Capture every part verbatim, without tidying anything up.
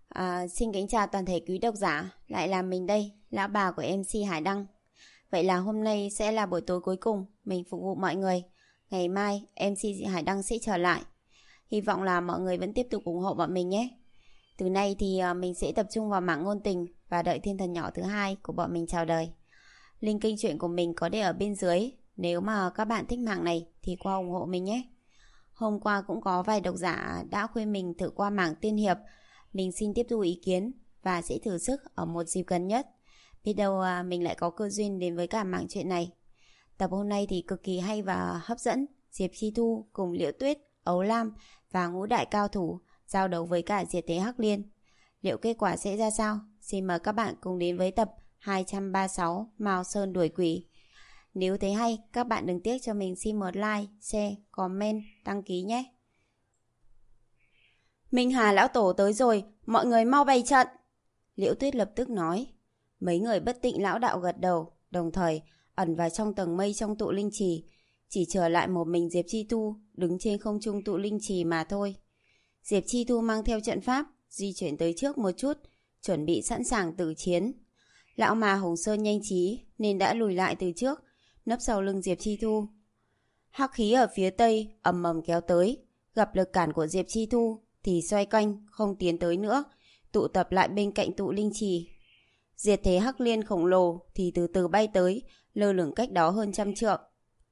À, xin kính chào toàn thể quý độc giả, lại là mình đây, lão bà của em xê Hải Đăng. Vậy là hôm nay sẽ là buổi tối cuối cùng mình phục vụ mọi người. Ngày mai em xê Hải Đăng sẽ trở lại. Hy vọng là mọi người vẫn tiếp tục ủng hộ bọn mình nhé. Từ nay thì mình sẽ tập trung vào mảng ngôn tình và đợi thiên thần nhỏ thứ hai của bọn mình chào đời. Link kênh truyện của mình có để ở bên dưới. Nếu mà các bạn thích mảng này thì qua ủng hộ mình nhé. Hôm qua cũng có vài độc giả đã khuyên mình thử qua mảng tiên hiệp. Mình xin tiếp thu ý kiến và sẽ thử sức ở một dịp gần nhất. Biết đâu mình lại có cơ duyên đến với cả mảng chuyện này. Tập hôm nay thì cực kỳ hay và hấp dẫn. Diệp Chi Thu cùng Liễu Tuyết, Ấu Lam và ngũ đại cao thủ giao đấu với cả Diệt Thế Hắc Liên. Liệu kết quả sẽ ra sao? Xin mời các bạn cùng đến với tập hai trăm ba mươi sáu Mao Sơn Đuổi Quỷ. Nếu thấy hay, các bạn đừng tiếc cho mình xin một like, share, comment, đăng ký nhé. Minh Hà lão tổ tới rồi, mọi người mau bày trận. Liễu Tuyết lập tức nói. Mấy người bất tịnh lão đạo gật đầu, đồng thời ẩn vào trong tầng mây trong tụ linh trì. Chỉ trở lại một mình Diệp Chi Thu đứng trên không trung tụ linh trì mà thôi. Diệp Chi Thu mang theo trận pháp, di chuyển tới trước một chút, chuẩn bị sẵn sàng tử chiến. Lão mà Hồng Sơn nhanh trí nên đã lùi lại từ trước, nấp sau lưng Diệp Chi Thu. Hắc khí ở phía tây ầm ầm kéo tới, gặp lực cản của Diệp Chi Thu thì xoay quanh, không tiến tới nữa, tụ tập lại bên cạnh tụ linh trì. Diệt Thế Hắc Liên khổng lồ thì từ từ bay tới, lơ lửng cách đó hơn trăm trượng.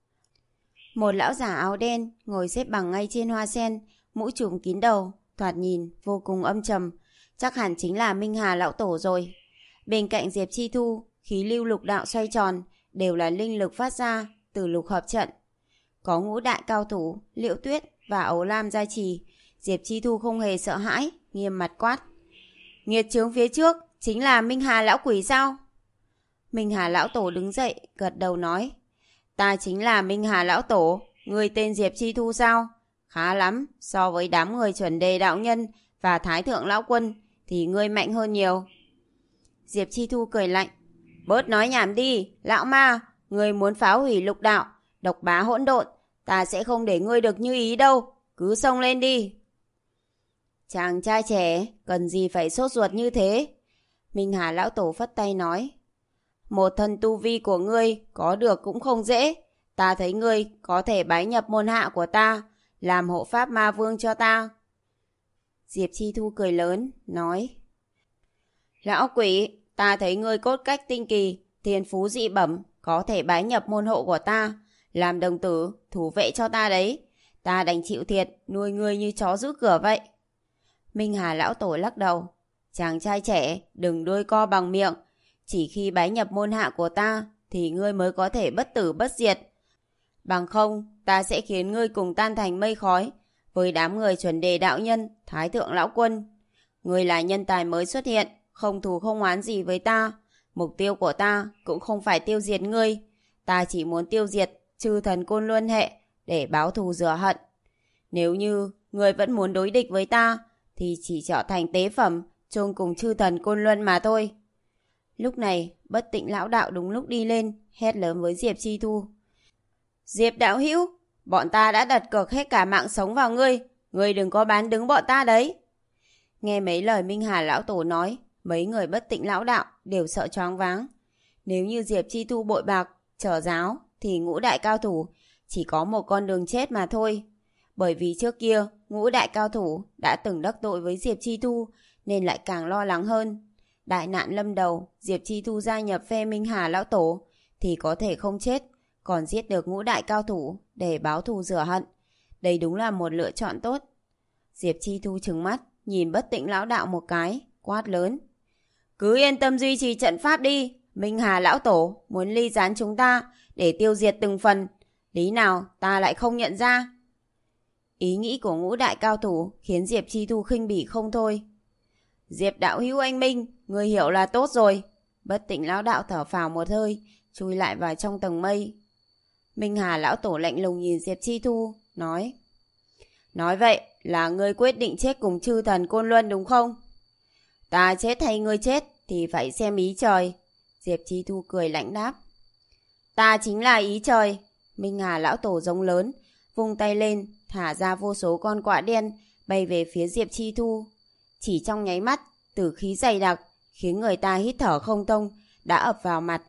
Một lão giả áo đen ngồi xếp bằng ngay trên hoa sen, mũ trùm kín đầu, thoạt nhìn vô cùng âm trầm, chắc hẳn chính là Minh Hà lão tổ rồi. Bên cạnh Diệp Chi Thu, khí lưu lục đạo xoay tròn, đều là linh lực phát ra từ lục hợp trận. Có ngũ đại cao thủ, Liễu Tuyết và Ấu Lam gia trì, Diệp Chi Thu không hề sợ hãi, nghiêm mặt quát. Nghiệt chướng phía trước, chính là Minh Hà lão quỷ sao? Minh Hà lão tổ đứng dậy, gật đầu nói. Ta chính là Minh Hà lão tổ, người tên Diệp Chi Thu sao? Khá lắm, so với đám người chuẩn đề đạo nhân và thái thượng lão quân thì ngươi mạnh hơn nhiều. Diệp Chi Thu cười lạnh. Bớt nói nhảm đi, lão ma, ngươi muốn phá hủy lục đạo, độc bá hỗn độn, ta sẽ không để ngươi được như ý đâu, cứ xông lên đi. Chàng trai trẻ, cần gì phải sốt ruột như thế? Minh Hà lão tổ phất tay nói. Một thân tu vi của ngươi có được cũng không dễ. Ta thấy ngươi có thể bái nhập môn hạ của ta, làm hộ pháp ma vương cho ta. Diệp Chi Thu cười lớn, nói. Lão quỷ, ta thấy ngươi cốt cách tinh kỳ, thiên phú dị bẩm, có thể bái nhập môn hộ của ta, làm đồng tử, thủ vệ cho ta đấy. Ta đành chịu thiệt, nuôi ngươi như chó giữ cửa vậy. Minh Hà lão tổ lắc đầu. Chàng trai trẻ, đừng đôi co bằng miệng. Chỉ khi bái nhập môn hạ của ta, thì ngươi mới có thể bất tử bất diệt. Bằng không, ta sẽ khiến ngươi cùng tan thành mây khói, với đám người chuẩn đề đạo nhân, thái thượng lão quân. Ngươi là nhân tài mới xuất hiện, không thù không oán gì với ta. Mục tiêu của ta cũng không phải tiêu diệt ngươi. Ta chỉ muốn tiêu diệt chư thần côn luân hệ để báo thù rửa hận. Nếu như ngươi vẫn muốn đối địch với ta, thì chỉ trở thành tế phẩm chôn cùng chư thần côn luân mà thôi. Lúc này, bất tịnh lão đạo đúng lúc đi lên, hét lớn với Diệp Chi Thu. Diệp đạo hữu, bọn ta đã đặt cược hết cả mạng sống vào ngươi, ngươi đừng có bán đứng bọn ta đấy. Nghe mấy lời Minh Hà lão tổ nói, mấy người bất tịnh lão đạo đều sợ choáng váng. Nếu như Diệp Chi Thu bội bạc, trở giáo, thì ngũ đại cao thủ chỉ có một con đường chết mà thôi. Bởi vì trước kia, ngũ đại cao thủ đã từng đắc tội với Diệp Chi Thu, nên lại càng lo lắng hơn. Đại nạn lâm đầu, Diệp Chi Thu gia nhập phe Minh Hà lão tổ thì có thể không chết, còn giết được ngũ đại cao thủ để báo thù rửa hận. Đây đúng là một lựa chọn tốt. Diệp Chi Thu trừng mắt, nhìn bất tịnh lão đạo một cái, quát lớn. Cứ yên tâm duy trì trận pháp đi, Minh Hà lão tổ muốn ly gián chúng ta để tiêu diệt từng phần, lý nào ta lại không nhận ra. Ý nghĩ của ngũ đại cao thủ khiến Diệp Chi Thu khinh bỉ không thôi. Diệp đạo hữu anh Minh, người hiểu là tốt rồi. Bất tịnh lão đạo thở phào một hơi, chui lại vào trong tầng mây. Minh Hà lão tổ lạnh lùng nhìn Diệp Chi Thu, nói. Nói vậy là ngươi quyết định chết cùng chư thần Côn Luân đúng không? Ta chết hay ngươi chết thì phải xem ý trời. Diệp Chi Thu cười lạnh đáp. Ta chính là ý trời. Minh Hà lão tổ giống lớn, vung tay lên, thả ra vô số con quạ đen bay về phía Diệp Chi Thu. Chỉ trong nháy mắt, tử khí dày đặc, khiến người ta hít thở không thông, đã ập vào mặt.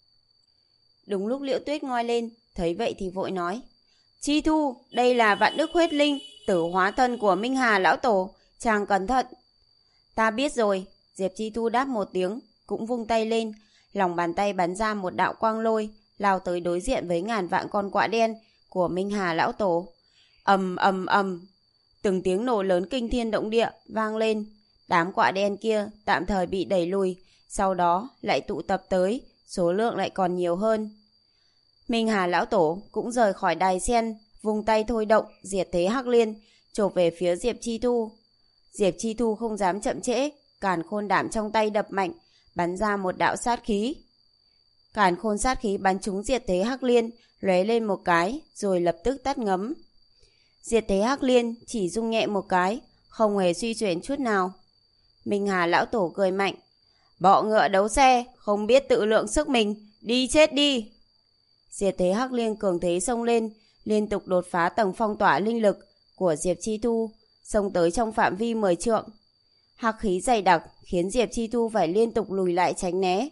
Đúng lúc Liễu Tuyết ngoi lên, thấy vậy thì vội nói: Chi Thu, đây là vạn đức huyết linh, tử hóa thân của Minh Hà lão tổ, chàng cẩn thận. Ta biết rồi, Diệp Chi Thu đáp một tiếng, cũng vung tay lên, lòng bàn tay bắn ra một đạo quang lôi, lao tới đối diện với ngàn vạn con quạ đen của Minh Hà lão tổ. Ầm ầm ầm, từng tiếng nổ lớn kinh thiên động địa vang lên. Đám quạ đen kia tạm thời bị đẩy lùi, sau đó lại tụ tập tới, số lượng lại còn nhiều hơn. Minh Hà lão tổ cũng rời khỏi đài sen, vung tay thôi động diệt thế hắc liên, chộp về phía Diệp Chi Thu. Diệp Chi Thu không dám chậm trễ, càn khôn đảm trong tay đập mạnh, bắn ra một đạo sát khí. Càn khôn sát khí bắn trúng diệt thế hắc liên, lóe lên một cái rồi lập tức tắt ngấm. Diệt thế hắc liên chỉ rung nhẹ một cái, không hề suy chuyển chút nào. Minh Hà lão tổ cười mạnh: Bọ ngựa đấu xe, không biết tự lượng sức mình, đi chết đi. Diệt thế hắc liên cường thế xông lên, liên tục đột phá tầng phong tỏa linh lực của Diệp Chi Thu, xông tới trong phạm vi mười trượng. Hắc khí dày đặc khiến Diệp Chi Thu phải liên tục lùi lại tránh né.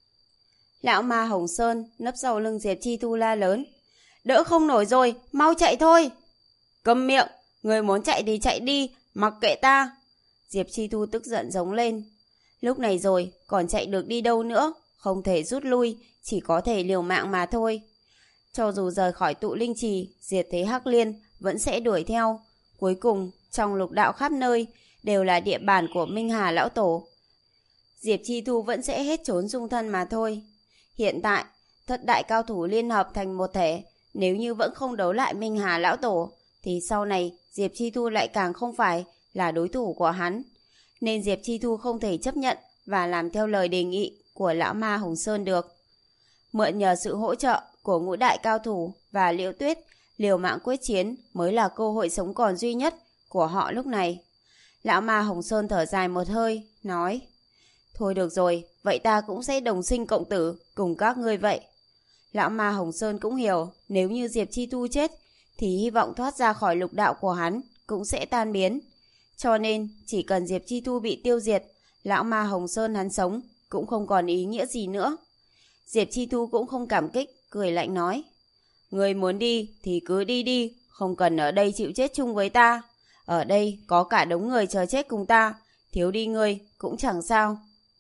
Lão ma Hồng Sơn nấp sau lưng Diệp Chi Thu la lớn: Đỡ không nổi rồi, mau chạy thôi. Câm miệng, người muốn chạy thì chạy đi, mặc kệ ta. Diệp Chi Thu tức giận giống lên. Lúc này rồi, còn chạy được đi đâu nữa, không thể rút lui, chỉ có thể liều mạng mà thôi. Cho dù rời khỏi tụ linh trì, diệt thế hắc liên vẫn sẽ đuổi theo. Cuối cùng, trong lục đạo khắp nơi, đều là địa bàn của Minh Hà lão tổ. Diệp Chi Thu vẫn sẽ hết trốn dung thân mà thôi. Hiện tại, thất đại cao thủ liên hợp thành một thể, nếu như vẫn không đấu lại Minh Hà lão tổ, thì sau này Diệp Chi Thu lại càng không phải là đối thủ của hắn. Nên Diệp Chi Thu không thể chấp nhận và làm theo lời đề nghị của lão ma Hồng Sơn được. Mượn nhờ sự hỗ trợ của ngũ đại cao thủ và Liễu Tuyết, liều mạng quyết chiến mới là cơ hội sống còn duy nhất của họ lúc này. Lão ma Hồng Sơn thở dài một hơi, nói: Thôi được rồi, vậy ta cũng sẽ đồng sinh cộng tử cùng các ngươi vậy. Lão ma Hồng Sơn cũng hiểu, nếu như Diệp Chi Thu chết, thì hy vọng thoát ra khỏi lục đạo của hắn cũng sẽ tan biến. Cho nên, chỉ cần Diệp Chi Thu bị tiêu diệt, lão ma Hồng Sơn hắn sống cũng không còn ý nghĩa gì nữa. Diệp Chi Thu cũng không cảm kích, cười lạnh nói: Người muốn đi thì cứ đi đi, không cần ở đây chịu chết chung với ta. Ở đây có cả đống người chờ chết cùng ta, thiếu đi ngươi cũng chẳng sao.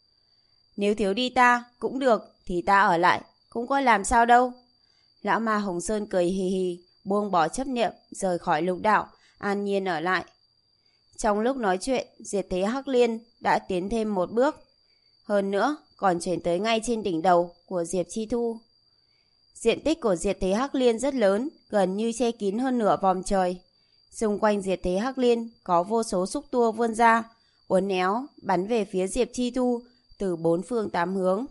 Nếu thiếu đi ta cũng được thì ta ở lại, cũng có làm sao đâu. Lão ma Hồng Sơn cười hì hì, buông bỏ chấp niệm, rời khỏi lục đạo, an nhiên ở lại. Trong lúc nói chuyện, diệt thế hắc liên đã tiến thêm một bước. Hơn nữa, còn chuyển tới ngay trên đỉnh đầu của Diệp Chi Thu. Diện tích của diệt thế hắc liên rất lớn, gần như che kín hơn nửa vòng trời. Xung quanh diệt thế hắc liên có vô số xúc tua vươn ra, uốn éo, bắn về phía Diệp Chi Thu từ bốn phương tám hướng.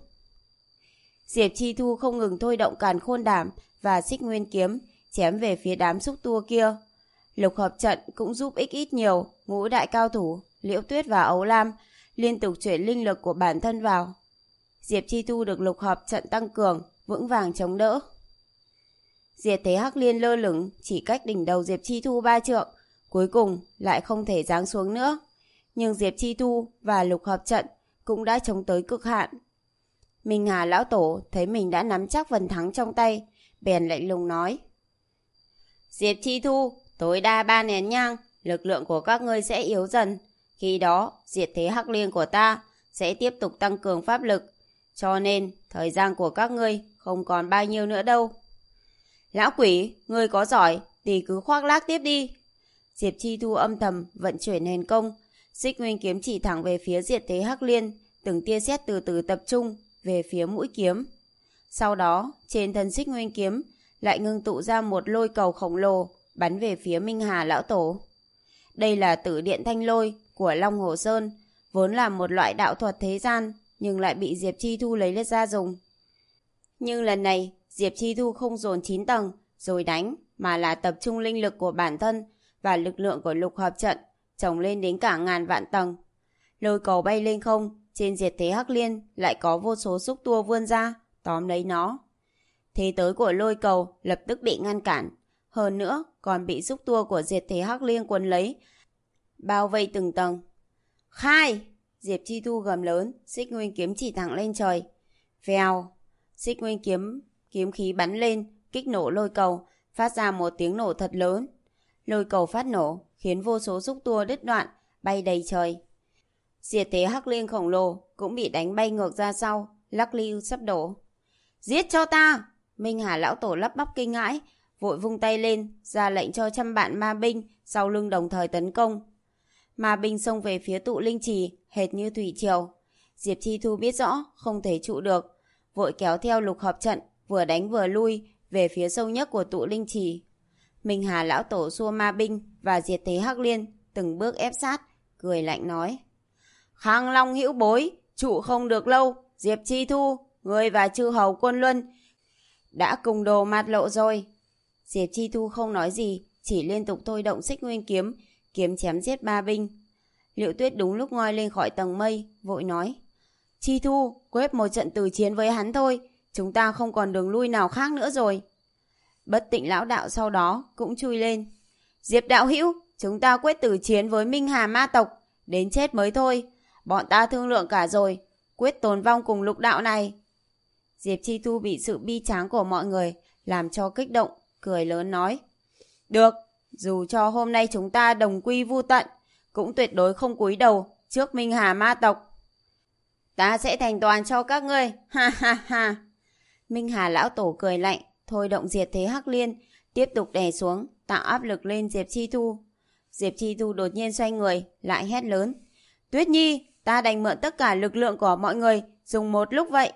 Diệp Chi Thu không ngừng thôi động càn khôn đảm và xích nguyên kiếm, chém về phía đám xúc tua kia. Lục hợp trận cũng giúp ích ít nhiều, ngũ đại cao thủ, Liễu Tuyết và Ấu Lam liên tục chuyển linh lực của bản thân vào. Diệp Chi Thu được lục hợp trận tăng cường, vững vàng chống đỡ. Diệt thế hắc liên lơ lửng chỉ cách đỉnh đầu Diệp Chi Thu ba trượng, cuối cùng lại không thể giáng xuống nữa. Nhưng Diệp Chi Thu và lục hợp trận cũng đã chống tới cực hạn. Minh Hà lão tổ thấy mình đã nắm chắc phần thắng trong tay, bèn lạnh lùng nói: Diệp Chi Thu, tối đa ba nén nhang, lực lượng của các ngươi sẽ yếu dần. Khi đó, diệt thế hắc liên của ta sẽ tiếp tục tăng cường pháp lực. Cho nên, thời gian của các ngươi không còn bao nhiêu nữa đâu. Lão quỷ, ngươi có giỏi thì cứ khoác lác tiếp đi. Diệp Chi Thu âm thầm vận chuyển huyền công, xích nguyên kiếm chỉ thẳng về phía diệt thế hắc liên, từng tia sét từ từ tập trung về phía mũi kiếm. Sau đó, trên thân xích nguyên kiếm lại ngưng tụ ra một lôi cầu khổng lồ bắn về phía Minh Hà lão tổ. Đây là tử điện thanh lôi của Long Hồ Sơn, vốn là một loại đạo thuật thế gian, nhưng lại bị Diệp Chi Thu lấy lên ra dùng. Nhưng lần này, Diệp Chi Thu không dồn chín tầng rồi đánh, mà là tập trung linh lực của bản thân và lực lượng của lục hợp trận, chồng lên đến cả ngàn vạn tầng. Lôi cầu bay lên không, trên diệt thế hắc liên lại có vô số xúc tua vươn ra, tóm lấy nó. Thế tới của lôi cầu lập tức bị ngăn cản, hơn nữa còn bị xúc tua của diệt thế hắc liên quấn lấy, bao vây từng tầng. Khai! Diệp Chi Thu gầm lớn, xích nguyên kiếm chỉ thẳng lên trời. Vèo, xích nguyên kiếm, kiếm khí bắn lên, kích nổ lôi cầu, phát ra một tiếng nổ thật lớn. Lôi cầu phát nổ, khiến vô số xúc tua đứt đoạn, bay đầy trời. Diệt thế hắc liên khổng lồ cũng bị đánh bay ngược ra sau, lắc lư sắp đổ. Giết cho ta! Minh Hà lão tổ lắp bắp kinh hãi, vội vung tay lên, ra lệnh cho trăm bạn ma binh sau lưng đồng thời tấn công. Ma binh xông về phía tụ linh trì, hệt như thủy triều. Diệp Chi Thu biết rõ không thể trụ được, vội kéo theo lục hợp trận, vừa đánh vừa lui về phía sâu nhất của tụ linh trì. Minh Hà lão tổ xua ma binh và diệt thế hắc liên từng bước ép sát, cười lạnh nói: Khang Long hữu bối, trụ không được lâu. Diệp Chi Thu, ngươi và chư hầu Quân Luân đã cùng đồ mạt lộ rồi. Diệp Chi Thu không nói gì, chỉ liên tục thôi động xích nguyên kiếm, kiếm chém giết ma binh. Liễu Tuyết đúng lúc ngoi lên khỏi tầng mây, vội nói: Chi Thu, quyết một trận tử chiến với hắn thôi, chúng ta không còn đường lui nào khác nữa rồi. Bất Tịnh lão đạo sau đó cũng chui lên: Diệp đạo hữu, chúng ta quyết tử chiến với Minh Hà ma tộc, đến chết mới thôi. Bọn ta thương lượng cả rồi, quyết tồn vong cùng lục đạo này. Diệp Chi Thu bị sự bi tráng của mọi người làm cho kích động, cười lớn nói: Được, dù cho hôm nay chúng ta đồng quy vu tận, cũng tuyệt đối không cúi đầu trước Minh Hà ma tộc. Ta sẽ thành toàn cho các ngươi, ha ha ha. Minh Hà lão tổ cười lạnh, thôi động diệt thế hắc liên, tiếp tục đè xuống, tạo áp lực lên Diệp Chi Thu. Diệp Chi Thu đột nhiên xoay người, lại hét lớn: Tuyết Nhi, ta đành mượn tất cả lực lượng của mọi người, dùng một lúc vậy.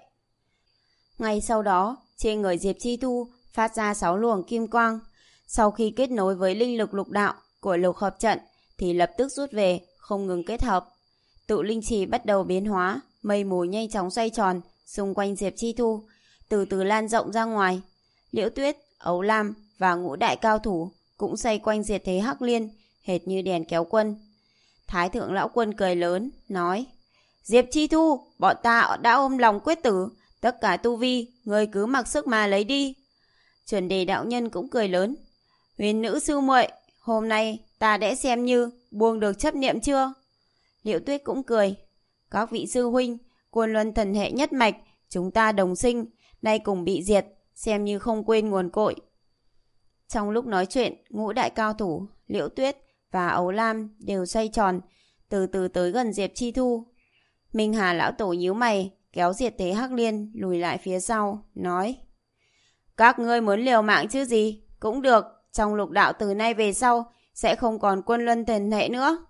Ngay sau đó, trên người Diệp Chi Thu phát ra sáu luồng kim quang. Sau khi kết nối với linh lực lục đạo của lục hợp trận, thì lập tức rút về, không ngừng kết hợp. Tụ linh trì bắt đầu biến hóa, mây mù nhanh chóng xoay tròn xung quanh Diệp Chi Thu, từ từ lan rộng ra ngoài. Liễu Tuyết, Ấu Lam và ngũ đại cao thủ cũng xoay quanh diệt thế hắc liên, hệt như đèn kéo quân. Thái thượng lão quân cười lớn, nói: Diệp Chi Thu, bọn ta đã ôm lòng quyết tử, tất cả tu vi, ngươi cứ mặc sức mà lấy đi. Chuẩn đề đạo nhân cũng cười lớn: Huyền nữ sư muội, hôm nay ta đã xem như buông được chấp niệm chưa? Liễu Tuyết cũng cười: Các vị sư huynh, Quân Luân thần hệ nhất mạch, chúng ta đồng sinh, nay cùng bị diệt, xem như không quên nguồn cội. Trong lúc nói chuyện, ngũ đại cao thủ, Liễu Tuyết và Ấu Lam đều xoay tròn, từ từ tới gần Diệp Chi Thu. Minh Hà lão tổ nhíu mày, kéo diệt thế hắc liên lùi lại phía sau, nói: Các ngươi muốn liều mạng chứ gì? Cũng được, trong lục đạo từ nay về sau sẽ không còn Quân Luân thần hệ nữa.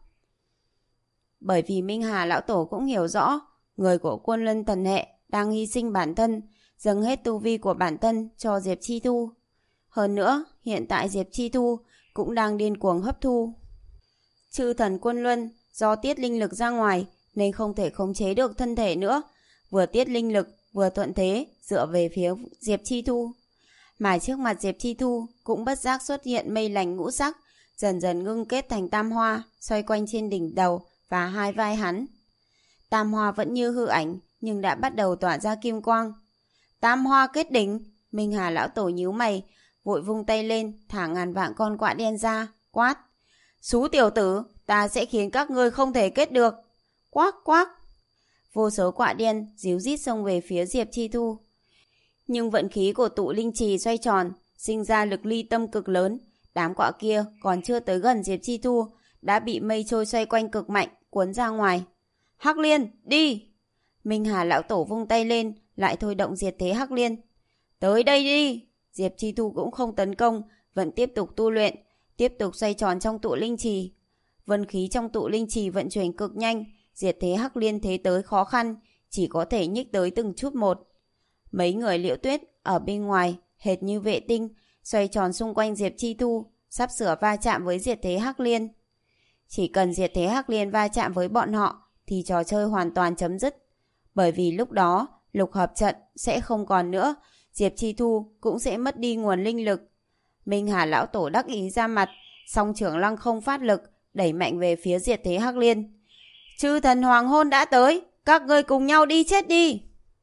Bởi vì Minh Hà lão tổ cũng hiểu rõ, người của Quân Luân thần hệ đang hy sinh bản thân, dâng hết tu vi của bản thân cho Diệp Chi Thu. Hơn nữa, hiện tại Diệp Chi Thu cũng đang điên cuồng hấp thu chư thần Quân Luân, do tiết linh lực ra ngoài nên không thể khống chế được thân thể nữa, vừa tiết linh lực vừa thuận thế dựa về phía Diệp Chi Thu. Mà trước mặt Diệp Chi Thu cũng bất giác xuất hiện mây lành ngũ sắc, dần dần ngưng kết thành tam hoa, xoay quanh trên đỉnh đầu và hai vai hắn. Tam hoa vẫn như hư ảnh, nhưng đã bắt đầu tỏa ra kim quang. Tam hoa kết đỉnh. Minh Hà lão tổ nhíu mày, vội vung tay lên, thả ngàn vạn con quạ đen ra, quát: Xú tiểu tử, ta sẽ khiến các ngươi không thể kết được. Quác quác. Vô số quạ đen díu rít xông về phía Diệp Chi Thu. Nhưng vận khí của tụ linh trì xoay tròn, sinh ra lực ly tâm cực lớn. Đám quạ kia còn chưa tới gần Diệp Chi Thu, đã bị mây trôi xoay quanh cực mạnh cuốn ra ngoài. Hắc liên, đi! Minh Hà lão tổ vung tay lên, lại thôi động diệt thế hắc liên. Tới đây đi! Diệp Chi Thu cũng không tấn công, vẫn tiếp tục tu luyện, tiếp tục xoay tròn trong tụ linh trì. Vân khí trong tụ linh trì vận chuyển cực nhanh, diệt thế hắc liên thế tới khó khăn, chỉ có thể nhích tới từng chút một. Mấy người Liễu Tuyết ở bên ngoài, hệt như vệ tinh, xoay tròn xung quanh Diệp Chi Thu, sắp sửa va chạm với diệt thế hắc liên. Chỉ cần diệt thế hắc liên va chạm với bọn họ, thì trò chơi hoàn toàn chấm dứt. Bởi vì lúc đó, lục hợp trận sẽ không còn nữa, Diệp Chi Thu cũng sẽ mất đi nguồn linh lực. Minh Hà lão tổ đắc ý ra mặt, song trưởng lăng không phát lực, đẩy mạnh về phía diệt thế hắc liên. Chư thần hoàng hôn đã tới, các ngươi cùng nhau đi chết đi!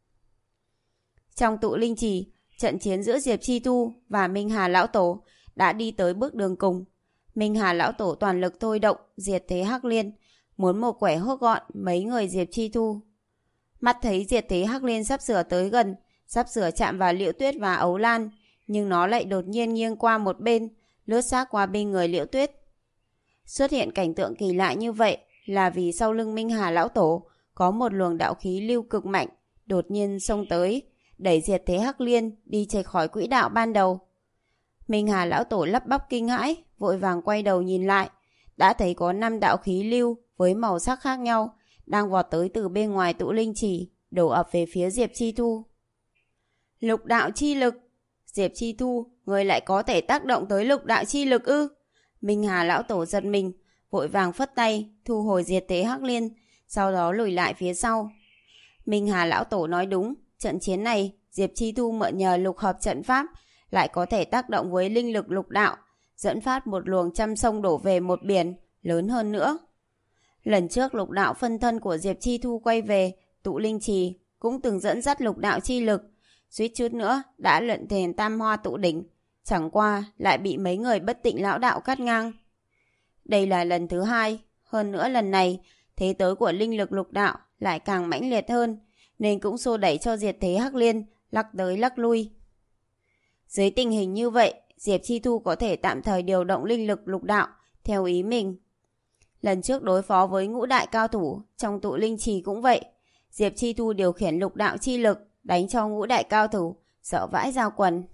Trong tụ linh trì, trận chiến giữa Diệp Chi Thu và Minh Hà lão tổ đã đi tới bước đường cùng. Minh Hà lão tổ toàn lực thôi động diệt thế hắc liên, muốn một quẻ hốt gọn mấy người Diệp Chi Thu. Mắt thấy Diệt Thế Hắc Liên sắp sửa tới gần, sắp sửa chạm vào Liễu Tuyết và Ấu Lan, nhưng nó lại đột nhiên nghiêng qua một bên, lướt sát qua bên người Liễu Tuyết. Xuất hiện cảnh tượng kỳ lạ như vậy là vì sau lưng Minh Hà lão tổ có một luồng đạo khí lưu cực mạnh đột nhiên xông tới, đẩy Diệt Thế Hắc Liên đi chệch khỏi quỹ đạo ban đầu. Minh Hà lão tổ lắp bắp kinh hãi, vội vàng quay đầu nhìn lại, đã thấy có năm đạo khí lưu với màu sắc khác nhau đang vọt tới từ bên ngoài tụ linh chỉ, đổ ập về phía Diệp Chi Thu. Lục đạo chi lực. Diệp Chi Thu, người lại có thể tác động tới lục đạo chi lực ư? Minh Hà lão tổ giật mình, vội vàng phất tay thu hồi Diệt Thế Hắc Liên, sau đó lùi lại phía sau. Minh Hà lão tổ nói đúng, trận chiến này Diệp Chi Thu mượn nhờ lục hợp trận pháp lại có thể tác động với linh lực lục đạo, dẫn phát một luồng trăm sông đổ về một biển lớn hơn nữa. Lần trước lục đạo phân thân của Diệp Chi Thu quay về tụ linh trì cũng từng dẫn dắt lục đạo chi lực, suýt chút nữa đã luyện thành tam hoa tụ đỉnh, chẳng qua lại bị mấy người bất tịnh lão đạo cắt ngang. Đây là lần thứ hai, hơn nữa lần này thế tới của linh lực lục đạo lại càng mãnh liệt hơn, nên cũng xô đẩy cho Diệt Thế Hắc Liên lắc tới lắc lui. Dưới tình hình như vậy, Diệp Chi Thu có thể tạm thời điều động linh lực lục đạo theo ý mình. Lần trước đối phó với ngũ đại cao thủ trong tụ linh trì cũng vậy, Diệp Chi Thu điều khiển lục đạo chi lực đánh cho ngũ đại cao thủ sợ vãi ra quần.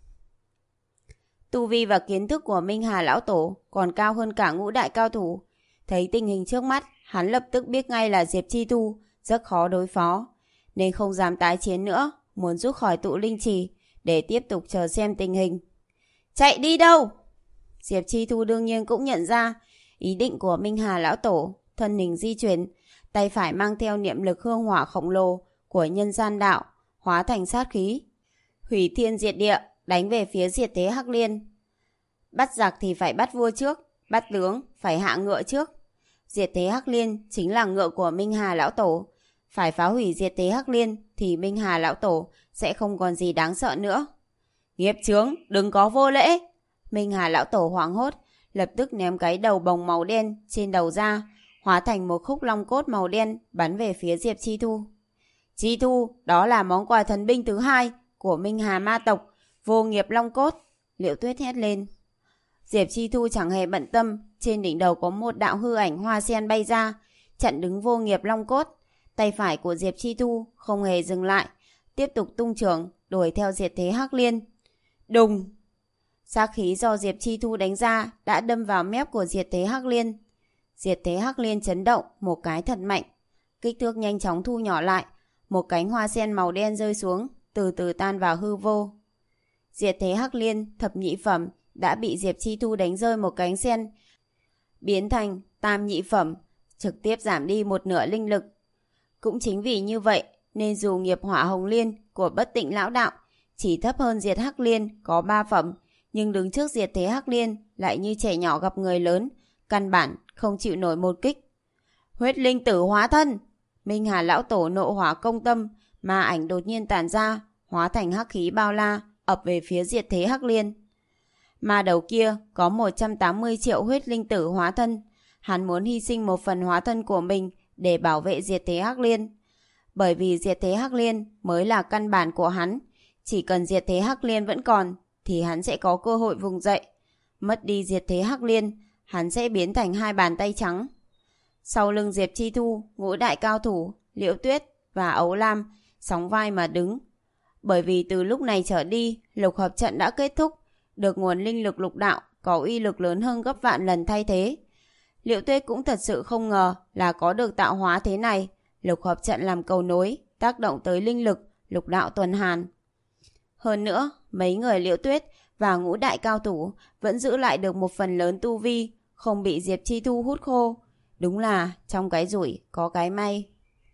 Tu vi và kiến thức của Minh Hà lão tổ còn cao hơn cả ngũ đại cao thủ. Thấy tình hình trước mắt, hắn lập tức biết ngay là Diệp Chi Thu rất khó đối phó, nên không dám tái chiến nữa, muốn rút khỏi tụ linh trì để tiếp tục chờ xem tình hình. Chạy đi đâu? Diệp Chi Thu đương nhiên cũng nhận ra ý định của Minh Hà lão tổ, thân hình di chuyển, tay phải mang theo niệm lực hương hỏa khổng lồ của nhân gian đạo, hóa thành sát khí, hủy thiên diệt địa, đánh về phía Diệt Thế Hắc Liên. Bắt giặc thì phải bắt vua trước, bắt tướng phải hạ ngựa trước. Diệt Thế Hắc Liên chính là ngựa của Minh Hà lão tổ, phải phá hủy Diệt Thế Hắc Liên thì Minh Hà lão tổ sẽ không còn gì đáng sợ nữa. Nghiệp chướng, đừng có vô lễ. Minh Hà lão tổ hoảng hốt, lập tức ném cái đầu bồng màu đen trên đầu ra, hóa thành một khúc long cốt màu đen bắn về phía Diệp Chi Thu. Chi Thu, đó là món quà thần binh thứ hai của Minh Hà ma tộc, Vô Nghiệp Long Cốt. Liễu Tuyết hét lên. Diệp Chi Thu chẳng hề bận tâm, trên đỉnh đầu có một đạo hư ảnh hoa sen bay ra, chặn đứng Vô Nghiệp Long Cốt. Tay phải của Diệp Chi Thu không hề dừng lại, tiếp tục tung chưởng đuổi theo Diệt Thế Hắc Liên. Đùng! Sát khí do Diệp Chi Thu đánh ra đã đâm vào mép của Diệt Thế Hắc Liên. Diệt Thế Hắc Liên chấn động một cái thật mạnh, kích thước nhanh chóng thu nhỏ lại, một cánh hoa sen màu đen rơi xuống, từ từ tan vào hư vô. Diệt Thế Hắc Liên thập nhị phẩm đã bị Diệp Chi Thu đánh rơi một cánh sen, biến thành tam nhị phẩm, trực tiếp giảm đi một nửa linh lực. Cũng chính vì như vậy nên dù nghiệp hỏa hồng liên của bất tịnh lão đạo chỉ thấp hơn Diệt Hắc Liên có ba phẩm, nhưng đứng trước Diệt Thế Hắc Liên lại như trẻ nhỏ gặp người lớn, căn bản không chịu nổi một kích. Huyết linh tử hóa thân! Minh Hà lão tổ nộ hỏa công tâm, ma ảnh đột nhiên tản ra, hóa thành hắc khí bao la, ập về phía Diệt Thế Hắc Liên. Ma đầu kia có một trăm tám mươi triệu huyết linh tử hóa thân, hắn muốn hy sinh một phần hóa thân của mình để bảo vệ Diệt Thế Hắc Liên. Bởi vì Diệt Thế Hắc Liên mới là căn bản của hắn, chỉ cần Diệt Thế Hắc Liên vẫn còn thì hắn sẽ có cơ hội vùng dậy. Mất đi Diệt Thế Hắc Liên, hắn sẽ biến thành hai bàn tay trắng. Sau lưng Diệp Chi Thu, ngũ đại cao thủ, Liễu Tuyết và Ấu Lam sóng vai mà đứng. Bởi vì từ lúc này trở đi, lục hợp trận đã kết thúc, được nguồn linh lực lục đạo có uy lực lớn hơn gấp vạn lần thay thế. Liễu Tuyết cũng thật sự không ngờ là có được tạo hóa thế này, lục hợp trận làm cầu nối, tác động tới linh lực, lục đạo tuần hoàn. Hơn nữa, mấy người Liễu Tuyết và ngũ đại cao thủ vẫn giữ lại được một phần lớn tu vi, không bị Diệp Chi Thu hút khô. Đúng là trong cái rủi có cái may.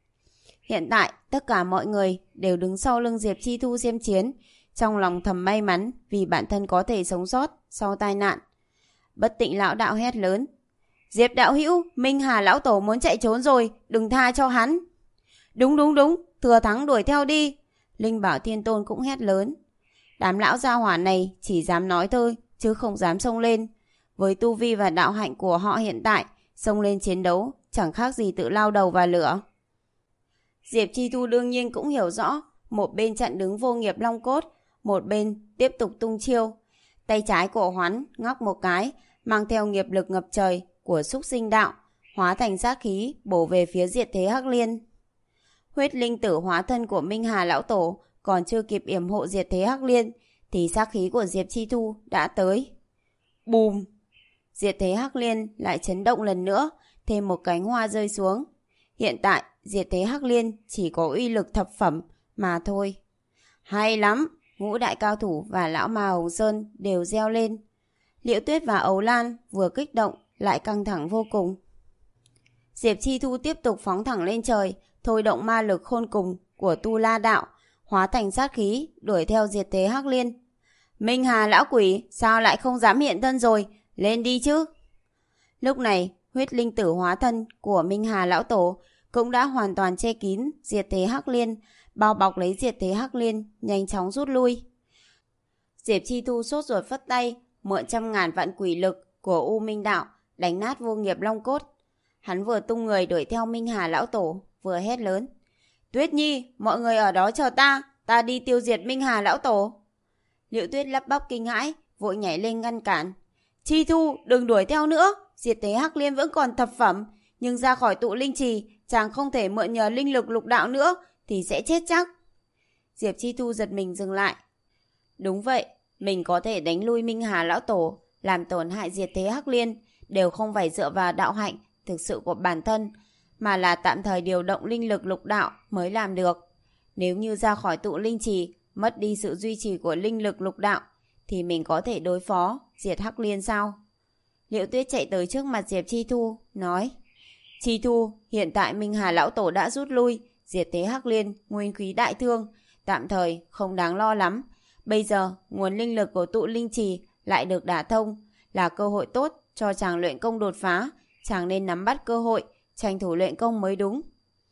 Hiện tại, tất cả mọi người đều đứng sau lưng Diệp Chi Thu xem chiến, trong lòng thầm may mắn vì bản thân có thể sống sót sau tai nạn. Bất tịnh lão đạo hét lớn. Diệp đạo hữu, Minh Hà lão tổ muốn chạy trốn rồi, đừng tha cho hắn. Đúng đúng đúng, thừa thắng đuổi theo đi. Linh Bảo Thiên Tôn cũng hét lớn. Đám lão gia hỏa này chỉ dám nói thôi, chứ không dám xông lên. Với tu vi và đạo hạnh của họ hiện tại, xông lên chiến đấu, chẳng khác gì tự lao đầu vào lửa. Diệp Chi Thu đương nhiên cũng hiểu rõ, một bên chặn đứng vô nghiệp long cốt, một bên tiếp tục tung chiêu. Tay trái của Hoán ngóc một cái, mang theo nghiệp lực ngập trời của xúc sinh đạo, hóa thành sát khí bổ về phía Diệt Thế Hắc Liên. Huyết linh tử hóa thân của Minh Hà lão tổ còn chưa kịp yểm hộ Diệt Thế Hắc Liên thì sát khí của Diệp Chi Thu đã tới. Bùm! Diệt Thế Hắc Liên lại chấn động lần nữa, thêm một cánh hoa rơi xuống. Hiện tại Diệt Thế Hắc Liên chỉ có uy lực thập phẩm mà thôi. Hay lắm! Ngũ đại cao thủ và lão ma Hồng Sơn đều reo lên. Liễu Tuyết và Ấu Lan vừa kích động lại căng thẳng vô cùng. Diệp Chi Thu tiếp tục phóng thẳng lên trời, thôi động ma lực khôn cùng của Tu La đạo, hóa thành sát khí đuổi theo Diệt Thế Hắc Liên. Minh Hà lão quỷ, sao lại không dám hiện thân rồi, lên đi chứ. Lúc này huyết linh tử hóa thân của Minh Hà lão tổ cũng đã hoàn toàn che kín Diệt Thế Hắc Liên, bao bọc lấy Diệt Thế Hắc Liên, nhanh chóng rút lui. Diệp Chi Thu sốt ruột phất tay, mượn trăm ngàn vạn quỷ lực của U Minh đạo đánh nát vô nghiệp long cốt. Hắn vừa tung người đuổi theo Minh Hà lão tổ, vừa hét lớn: Tuyết Nhi, mọi người ở đó chờ ta, ta đi tiêu diệt Minh Hà lão tổ. Liễu Tuyết lắp bắp kinh hãi, vội nhảy lên ngăn cản. Chi Thu, đừng đuổi theo nữa, Diệt Thế Hắc Liên vẫn còn thập phẩm, nhưng ra khỏi tụ linh trì, chàng không thể mượn nhờ linh lực lục đạo nữa thì sẽ chết chắc. Diệp Chi Thu giật mình dừng lại. Đúng vậy, mình có thể đánh lui Minh Hà lão tổ, làm tổn hại Diệt Thế Hắc Liên đều không phải dựa vào đạo hạnh thực sự của bản thân, mà là tạm thời điều động linh lực lục đạo mới làm được. Nếu như ra khỏi tụ linh trì, mất đi sự duy trì của linh lực lục đạo, thì mình có thể đối phó Diệt Hắc Liên sao? Liễu Tuyết chạy tới trước mặt Diệp Chi Thu, nói: Chi Thu, hiện tại Minh Hà lão tổ đã rút lui, Diệt Thế Hắc Liên nguyên khí đại thương, tạm thời không đáng lo lắm. Bây giờ nguồn linh lực của tụ linh trì lại được đả thông, là cơ hội tốt cho chàng luyện công đột phá, chàng nên nắm bắt cơ hội, tranh thủ luyện công mới đúng.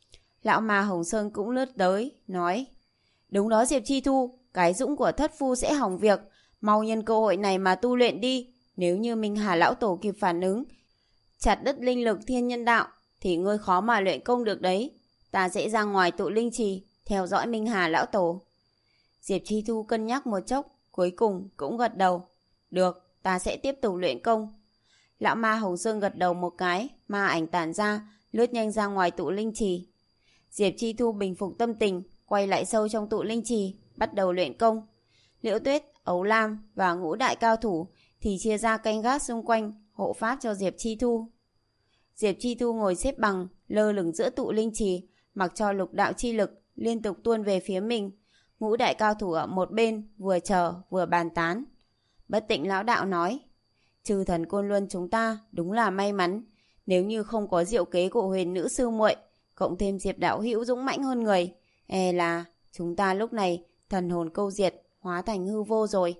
Lão ma Hồng Sơn cũng lướt tới, nói: Đúng đó Diệp Chi Thu, cái dũng của thất phu sẽ hỏng việc, mau nhân cơ hội này mà tu luyện đi. Nếu như Minh Hà lão tổ kịp phản ứng, chặt đứt linh lực thiên nhân đạo, thì ngươi khó mà luyện công được đấy. Ta sẽ ra ngoài tụ linh trì, theo dõi Minh Hà lão tổ. Diệp Chi Thu cân nhắc một chốc, cuối cùng cũng gật đầu. Được, ta sẽ tiếp tục luyện công. Lão ma Hồng Sơn gật đầu một cái, ma ảnh tản ra, lướt nhanh ra ngoài tụ linh trì. Diệp Chi Thu bình phục tâm tình, quay lại sâu trong tụ linh trì, bắt đầu luyện công. Liễu Tuyết, Ấu Lam và ngũ đại cao thủ thì chia ra canh gác xung quanh, hộ pháp cho Diệp Chi Thu. Diệp Chi Thu ngồi xếp bằng, lơ lửng giữa tụ linh trì, mặc cho lục đạo chi lực liên tục tuôn về phía mình. Ngũ đại cao thủ ở một bên vừa chờ vừa bàn tán. Bất Tịnh lão đạo nói: Chư thần Côn Luân chúng ta đúng là may mắn, nếu như không có diệu kế của huyền nữ sư muội, cộng thêm Diệp đạo hữu dũng mãnh hơn người, e là chúng ta lúc này thần hồn câu diệt, hóa thành hư vô rồi.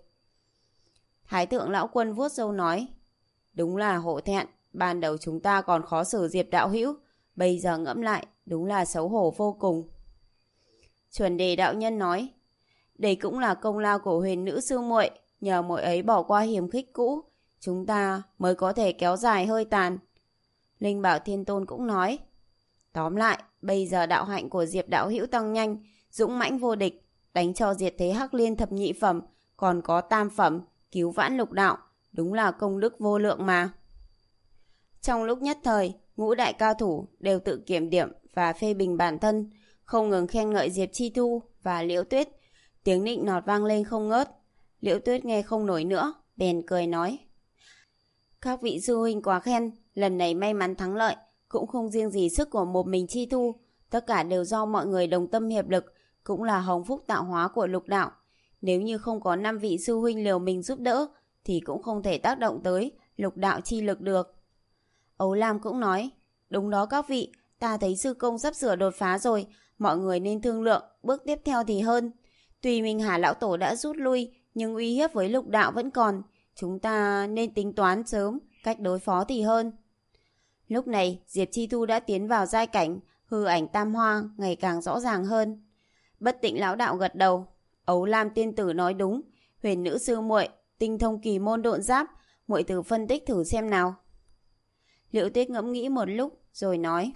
Thái thượng lão quân vuốt râu nói: Đúng là hổ thẹn, ban đầu chúng ta còn khó xử Diệp đạo hữu, bây giờ ngẫm lại đúng là xấu hổ vô cùng. Chuẩn đề đạo nhân nói: Đây cũng là công lao của huyền nữ sư muội, nhờ muội ấy bỏ qua hiềm khích cũ, chúng ta mới có thể kéo dài hơi tàn. Linh Bảo Thiên Tôn cũng nói: Tóm lại, bây giờ đạo hạnh của Diệp đạo hữu tăng nhanh, dũng mãnh vô địch, đánh cho Diệt Thế Hắc Liên thập nhị phẩm, còn có tam phẩm, cứu vãn lục đạo, đúng là công đức vô lượng mà. Trong lúc nhất thời, ngũ đại cao thủ đều tự kiểm điểm và phê bình bản thân, không ngừng khen ngợi Diệp Chi Thu và Liễu Tuyết. Tiếng nịnh nọt vang lên không ngớt. Liễu Tuyết nghe không nổi nữa, bèn cười nói: Các vị sư huynh quá khen, lần này may mắn thắng lợi, cũng không riêng gì sức của một mình Chi Thu, tất cả đều do mọi người đồng tâm hiệp lực, cũng là hồng phúc tạo hóa của lục đạo. Nếu như không có năm vị sư huynh liều mình giúp đỡ, thì cũng không thể tác động tới lục đạo chi lực được. Ấu Lam cũng nói: Đúng đó các vị, ta thấy sư công sắp sửa đột phá rồi, mọi người nên thương lượng bước tiếp theo thì hơn. Tuy Minh Hà lão tổ đã rút lui, nhưng uy hiếp với lục đạo vẫn còn, chúng ta nên tính toán sớm cách đối phó thì hơn. Lúc này Diệp Chi Thu đã tiến vào giai cảnh, hư ảnh tam hoa ngày càng rõ ràng hơn. Bất Tịnh lão đạo gật đầu: Ấu Lam tiên tử nói đúng, huyền nữ sư muội tinh thông kỳ môn độn giáp, muội thử phân tích thử xem nào. Liễu Tuyết ngẫm nghĩ một lúc rồi nói.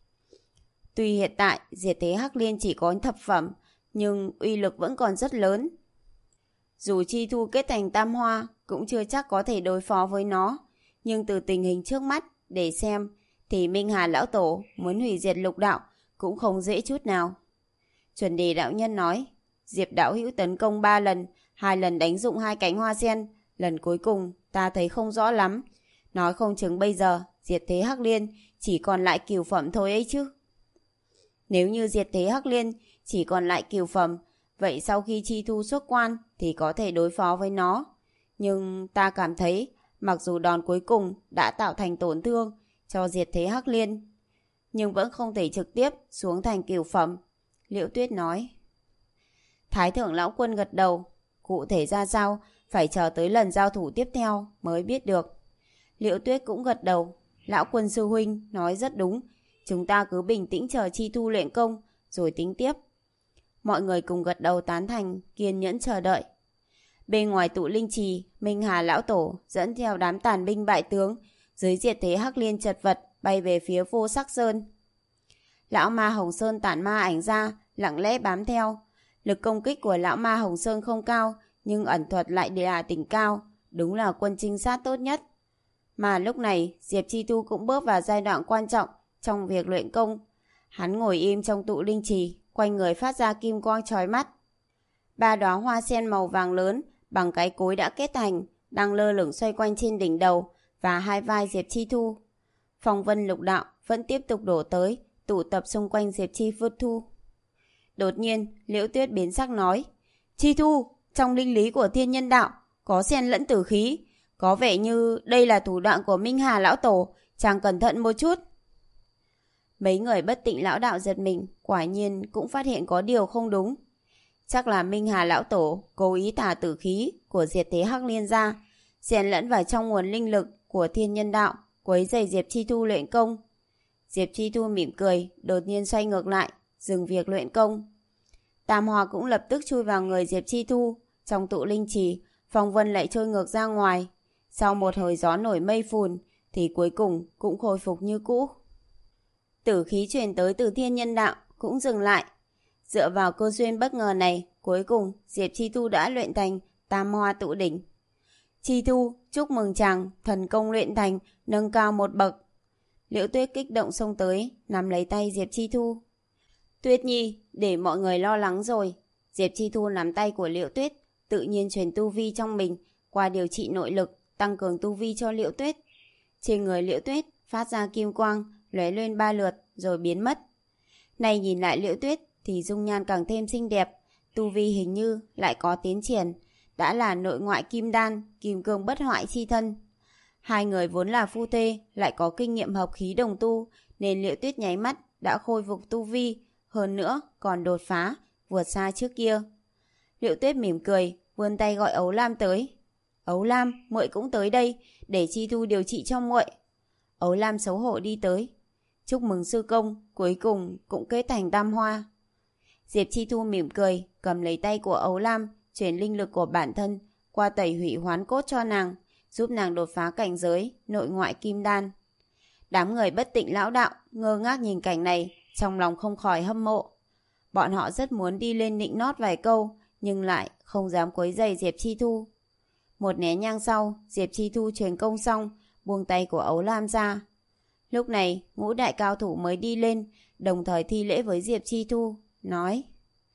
Tuy hiện tại diệt thế Hắc Liên chỉ có thập phẩm, nhưng uy lực vẫn còn rất lớn. Dù Chi Thu kết thành tam hoa cũng chưa chắc có thể đối phó với nó. Nhưng từ tình hình trước mắt để xem thì Minh Hà Lão Tổ muốn hủy diệt lục đạo cũng không dễ chút nào. Chuẩn Đề đạo nhân nói, Diệp đạo hữu tấn công ba lần, hai lần đánh dụng hai cánh hoa sen, lần cuối cùng ta thấy không rõ lắm. Nói không chừng bây giờ diệt thế Hắc Liên chỉ còn lại cửu phẩm thôi ấy chứ. Nếu như diệt thế Hắc Liên chỉ còn lại cửu phẩm, vậy sau khi Chi Thu xuất quan thì có thể đối phó với nó. Nhưng ta cảm thấy mặc dù đòn cuối cùng đã tạo thành tổn thương cho diệt thế Hắc Liên, nhưng vẫn không thể trực tiếp xuống thành cửu phẩm. Liễu Tuyết nói. Thái thượng lão quân gật đầu. Cụ thể ra sao phải chờ tới lần giao thủ tiếp theo mới biết được. Liễu Tuyết cũng gật đầu. Lão quân sư huynh nói rất đúng. Chúng ta cứ bình tĩnh chờ Chi Thu luyện công rồi tính tiếp. Mọi người cùng gật đầu tán thành, kiên nhẫn chờ đợi. Bên ngoài tụ linh trì, Minh Hà Lão Tổ dẫn theo đám tàn binh bại tướng dưới diệt thế Hắc Liên chật vật bay về phía Vô Sắc Sơn. Lão Ma Hồng Sơn tản ma ảnh ra, lặng lẽ bám theo. Lực công kích của Lão Ma Hồng Sơn không cao, nhưng ẩn thuật lại là đỉnh cao, đúng là quân trinh sát tốt nhất. Mà lúc này, Diệp Chi Tu cũng bước vào giai đoạn quan trọng trong việc luyện công. Hắn ngồi im trong tụ linh trì, quanh người phát ra kim quang chói mắt. Ba đóa hoa sen màu vàng lớn bằng cái cối đã kết thành đang lơ lửng xoay quanh trên đỉnh đầu và hai vai Diệp Chi Thu. Phong vân lục đạo vẫn tiếp tục đổ tới, tụ tập xung quanh Diệp Chi Phước Thu. Đột nhiên, Liễu Tuyết biến sắc nói, Chi Thu, trong linh lý của thiên nhân đạo có xen lẫn tử khí, có vẻ như đây là thủ đoạn của Minh Hà Lão Tổ, chàng cẩn thận một chút. Mấy người bất tịnh lão đạo giật mình, quả nhiên cũng phát hiện có điều không đúng. Chắc là Minh Hà Lão Tổ cố ý thả tử khí của diệt thế Hắc Liên ra, xen lẫn vào trong nguồn linh lực của thiên nhân đạo, quấy rầy Diệp Chi Thu luyện công. Diệp Chi Thu mỉm cười, đột nhiên xoay ngược lại, dừng việc luyện công. Tam Hoa cũng lập tức chui vào người Diệp Chi Thu. Trong tụ linh trì, phong vân lại trôi ngược ra ngoài. Sau một hồi gió nổi mây phùn, thì cuối cùng cũng khôi phục như cũ. Tử khí truyền tới từ thiên nhân đạo cũng dừng lại. Dựa vào cơ duyên bất ngờ này, cuối cùng Diệp Chi Thu đã luyện thành Tam Hoa tụ đỉnh. Chi Thu, chúc mừng chàng, thần công luyện thành, nâng cao một bậc. Liễu Tuyết kích động xông tới, nắm lấy tay Diệp Chi Thu. Tuyết Nhi, để mọi người lo lắng rồi. Diệp Chi Thu nắm tay của Liễu Tuyết, tự nhiên truyền tu vi trong mình qua điều trị nội lực, tăng cường tu vi cho Liễu Tuyết. Trên người Liễu Tuyết phát ra kim quang, lóe lên ba lượt rồi biến mất. Này nhìn lại Liễu Tuyết thì dung nhan càng thêm xinh đẹp, tu vi hình như lại có tiến triển, đã là nội ngoại kim đan, kim cương bất hoại chi thân. Hai người vốn là phu thê, lại có kinh nghiệm hợp khí đồng tu, nên Liễu Tuyết nháy mắt đã khôi phục tu vi, hơn nữa còn đột phá, vượt xa trước kia. Liễu Tuyết mỉm cười, vươn tay gọi Ấu Lam tới. Ấu Lam, muội cũng tới đây, để Chi Thu điều trị cho muội. Ấu Lam xấu hổ đi tới. Chúc mừng sư công, cuối cùng cũng kết thành tam hoa. Diệp Chi Thu mỉm cười, cầm lấy tay của Ấu Lam, chuyển linh lực của bản thân qua tẩy hủy hoán cốt cho nàng, giúp nàng đột phá cảnh giới nội ngoại kim đan. Đám người bất tịnh lão đạo ngơ ngác nhìn cảnh này, trong lòng không khỏi hâm mộ. Bọn họ rất muốn đi lên nịnh nót vài câu, nhưng lại không dám quấy rầy Diệp Chi Thu. Một nén nhang sau, Diệp Chi Thu truyền công xong, buông tay của Ấu Lam ra. Lúc này, ngũ đại cao thủ mới đi lên, đồng thời thi lễ với Diệp Chi Thu, nói: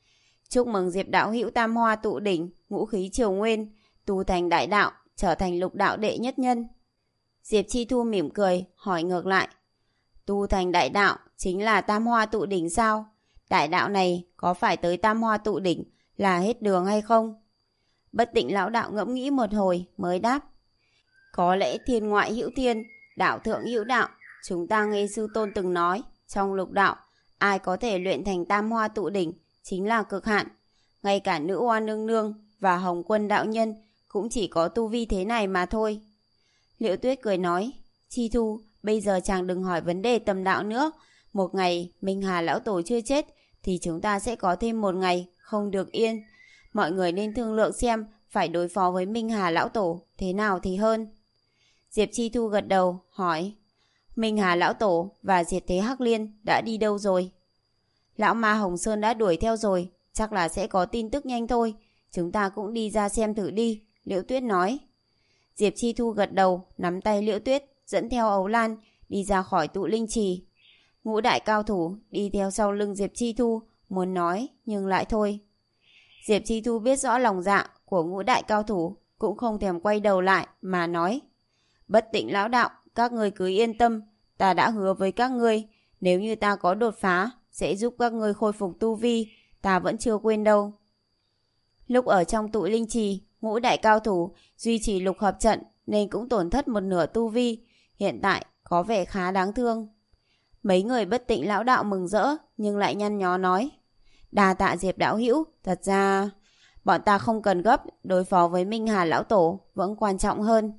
Chúc mừng Diệp đạo hữu tam hoa tụ đỉnh, ngũ khí triều nguyên, tu thành đại đạo, trở thành lục đạo đệ nhất nhân. Diệp Chi Thu mỉm cười, hỏi ngược lại: Tu thành đại đạo chính là tam hoa tụ đỉnh sao? Đại đạo này có phải tới tam hoa tụ đỉnh là hết đường hay không? Bất tịnh lão đạo ngẫm nghĩ một hồi mới đáp: Có lẽ thiên ngoại hữu thiên, đạo thượng hữu đạo. Chúng ta nghe sư tôn từng nói, trong lục đạo, ai có thể luyện thành tam hoa tụ đỉnh chính là cực hạn. Ngay cả nữ oa nương nương và hồng quân đạo nhân cũng chỉ có tu vi thế này mà thôi. Liễu Tuyết cười nói: Chi Thu, bây giờ chàng đừng hỏi vấn đề tầm đạo nữa. Một ngày Minh Hà lão tổ chưa chết thì chúng ta sẽ có thêm một ngày không được yên. Mọi người nên thương lượng xem phải đối phó với Minh Hà lão tổ thế nào thì hơn. Diệp Chi Thu gật đầu hỏi: Minh Hà lão tổ và Diệt Thế Hắc Liên đã đi đâu rồi? Lão ma Hồng Sơn đã đuổi theo rồi, chắc là sẽ có tin tức nhanh thôi. Chúng ta cũng đi ra xem thử đi, Liễu Tuyết nói. Diệp Chi Thu gật đầu, nắm tay Liễu Tuyết, dẫn theo Ấu Lan, đi ra khỏi tụ linh trì. Ngũ đại cao thủ đi theo sau lưng Diệp Chi Thu, muốn nói nhưng lại thôi. Diệp Chi Thu biết rõ lòng dạ của ngũ đại cao thủ, cũng không thèm quay đầu lại mà nói: Bất Tịnh lão đạo, các ngươi cứ yên tâm, ta đã hứa với các ngươi, nếu như ta có đột phá sẽ giúp các ngươi khôi phục tu vi, ta vẫn chưa quên đâu. Lúc ở trong tụ linh trì, ngũ đại cao thủ duy trì lục hợp trận nên cũng tổn thất một nửa tu vi, hiện tại có vẻ khá đáng thương. Mấy người Bất Tịnh lão đạo mừng rỡ nhưng lại nhăn nhó nói: Đa tạ Diệp đạo hữu, thật ra bọn ta không cần gấp, đối phó với Minh Hà lão tổ vẫn quan trọng hơn.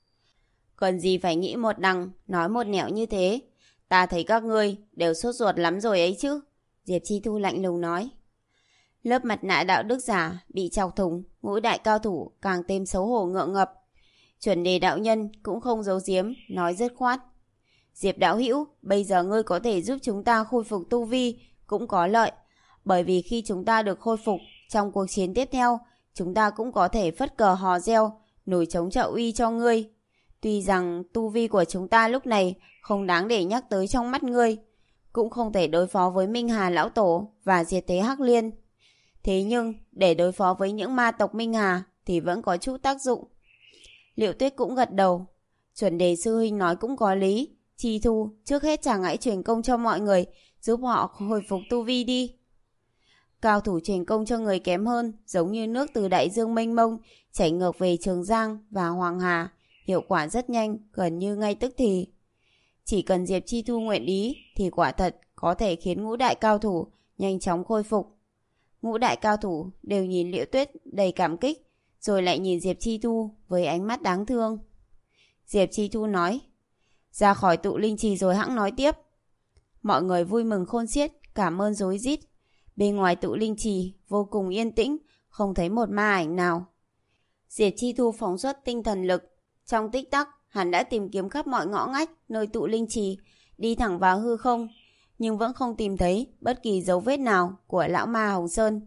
Cần gì phải nghĩ một đằng nói một nẻo như thế, ta thấy các ngươi đều sốt ruột lắm rồi ấy chứ, Diệp Chi Thu lạnh lùng nói. Lớp mặt nạ đạo đức giả bị chọc thủng, ngũ đại cao thủ càng thêm xấu hổ ngượng ngập. Chuẩn đề đạo nhân cũng không giấu giếm, nói dứt khoát: Diệp đạo hữu, bây giờ ngươi có thể giúp chúng ta khôi phục tu vi cũng có lợi, bởi vì khi chúng ta được khôi phục, trong cuộc chiến tiếp theo chúng ta cũng có thể phất cờ hò reo, nổi trống trợ uy cho ngươi. Tuy rằng tu vi của chúng ta lúc này không đáng để nhắc tới trong mắt ngươi, cũng không thể đối phó với Minh Hà lão tổ và Diệt Thế Hắc Liên, thế nhưng để đối phó với những ma tộc Minh Hà thì vẫn có chút tác dụng. Liễu Tuyết cũng gật đầu. Chuẩn đề sư huynh nói cũng có lý. Chi Thu, trước hết chàng hãy truyền công cho mọi người, giúp họ hồi phục tu vi đi. Cao thủ truyền công cho người kém hơn giống như nước từ đại dương mênh mông chảy ngược về Trường Giang và Hoàng Hà, hiệu quả rất nhanh, gần như ngay tức thì. Chỉ cần Diệp Chi Thu nguyện ý thì quả thật có thể khiến ngũ đại cao thủ nhanh chóng khôi phục. Ngũ đại cao thủ đều nhìn Liễu Tuyết đầy cảm kích, rồi lại nhìn Diệp Chi Thu với ánh mắt đáng thương. Diệp Chi Thu nói: Ra khỏi tụ linh trì rồi hẵng nói tiếp. Mọi người vui mừng khôn xiết, cảm ơn rối rít. Bên ngoài tụ linh trì vô cùng yên tĩnh, không thấy một ma ảnh nào. Diệp Chi Thu phóng xuất tinh thần lực, trong tích tắc hắn đã tìm kiếm khắp mọi ngõ ngách nơi tụ linh trì, đi thẳng vào hư không, nhưng vẫn không tìm thấy bất kỳ dấu vết nào của lão ma Hồng Sơn.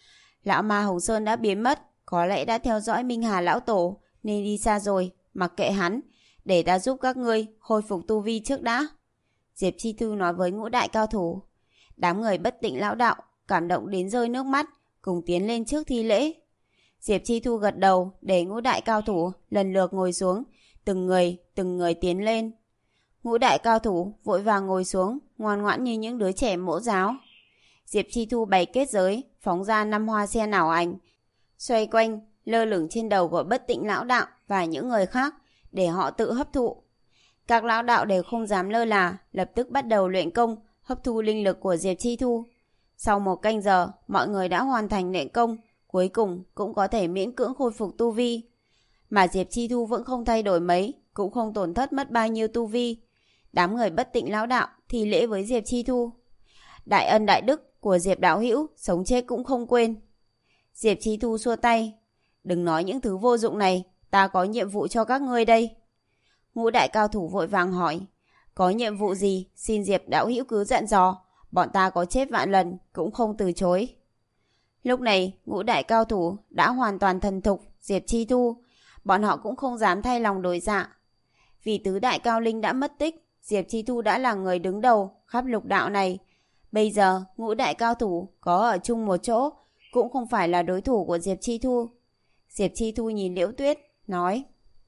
Lão ma Hồng Sơn đã biến mất, có lẽ đã theo dõi Minh Hà lão tổ nên đi xa rồi, mặc kệ hắn, để ta giúp các ngươi khôi phục tu vi trước đã. Diệp Chi Thu nói với ngũ đại cao thủ. Đám người Bất Tịnh lão đạo cảm động đến rơi nước mắt, cùng tiến lên trước thi lễ. Diệp Chi Thu gật đầu để ngũ đại cao thủ lần lượt ngồi xuống, từng người từng người tiến lên. Ngũ đại cao thủ vội vàng ngồi xuống, ngoan ngoãn như những đứa trẻ mẫu giáo. Diệp Chi Thu bày kết giới, phóng ra năm hoa sen ảo ảnh, xoay quanh lơ lửng trên đầu của Bất Tịnh lão đạo và những người khác để họ tự hấp thụ. Các lão đạo đều không dám lơ là, lập tức bắt đầu luyện công hấp thu linh lực của Diệp Chi Thu. Sau một canh giờ, mọi người đã hoàn thành luyện công, cuối cùng cũng có thể miễn cưỡng khôi phục tu vi. Mà Diệp Chi Thu vẫn không thay đổi mấy, cũng không tổn thất mất bao nhiêu tu vi. Đám người Bất Tịnh lão đạo thì lễ với Diệp Chi Thu. Đại ân đại đức của Diệp đạo hữu, sống chết cũng không quên. Diệp Chi Thu xua tay: Đừng nói những thứ vô dụng này, ta có nhiệm vụ cho các ngươi đây. Ngũ đại cao thủ vội vàng hỏi: Có nhiệm vụ gì, xin Diệp đạo hữu cứ dặn dò, bọn ta có chết vạn lần cũng không từ chối. Lúc này ngũ đại cao thủ đã hoàn toàn thần thục Diệp Chi Thu, bọn họ cũng không dám thay lòng đổi dạ. Vì tứ đại cao linh đã mất tích, Diệp Chi Thu đã là người đứng đầu khắp lục đạo này. Bây giờ ngũ đại cao thủ có ở chung một chỗ cũng không phải là đối thủ của Diệp Chi Thu. Diệp Chi Thu nhìn Liễu Tuyết, nói: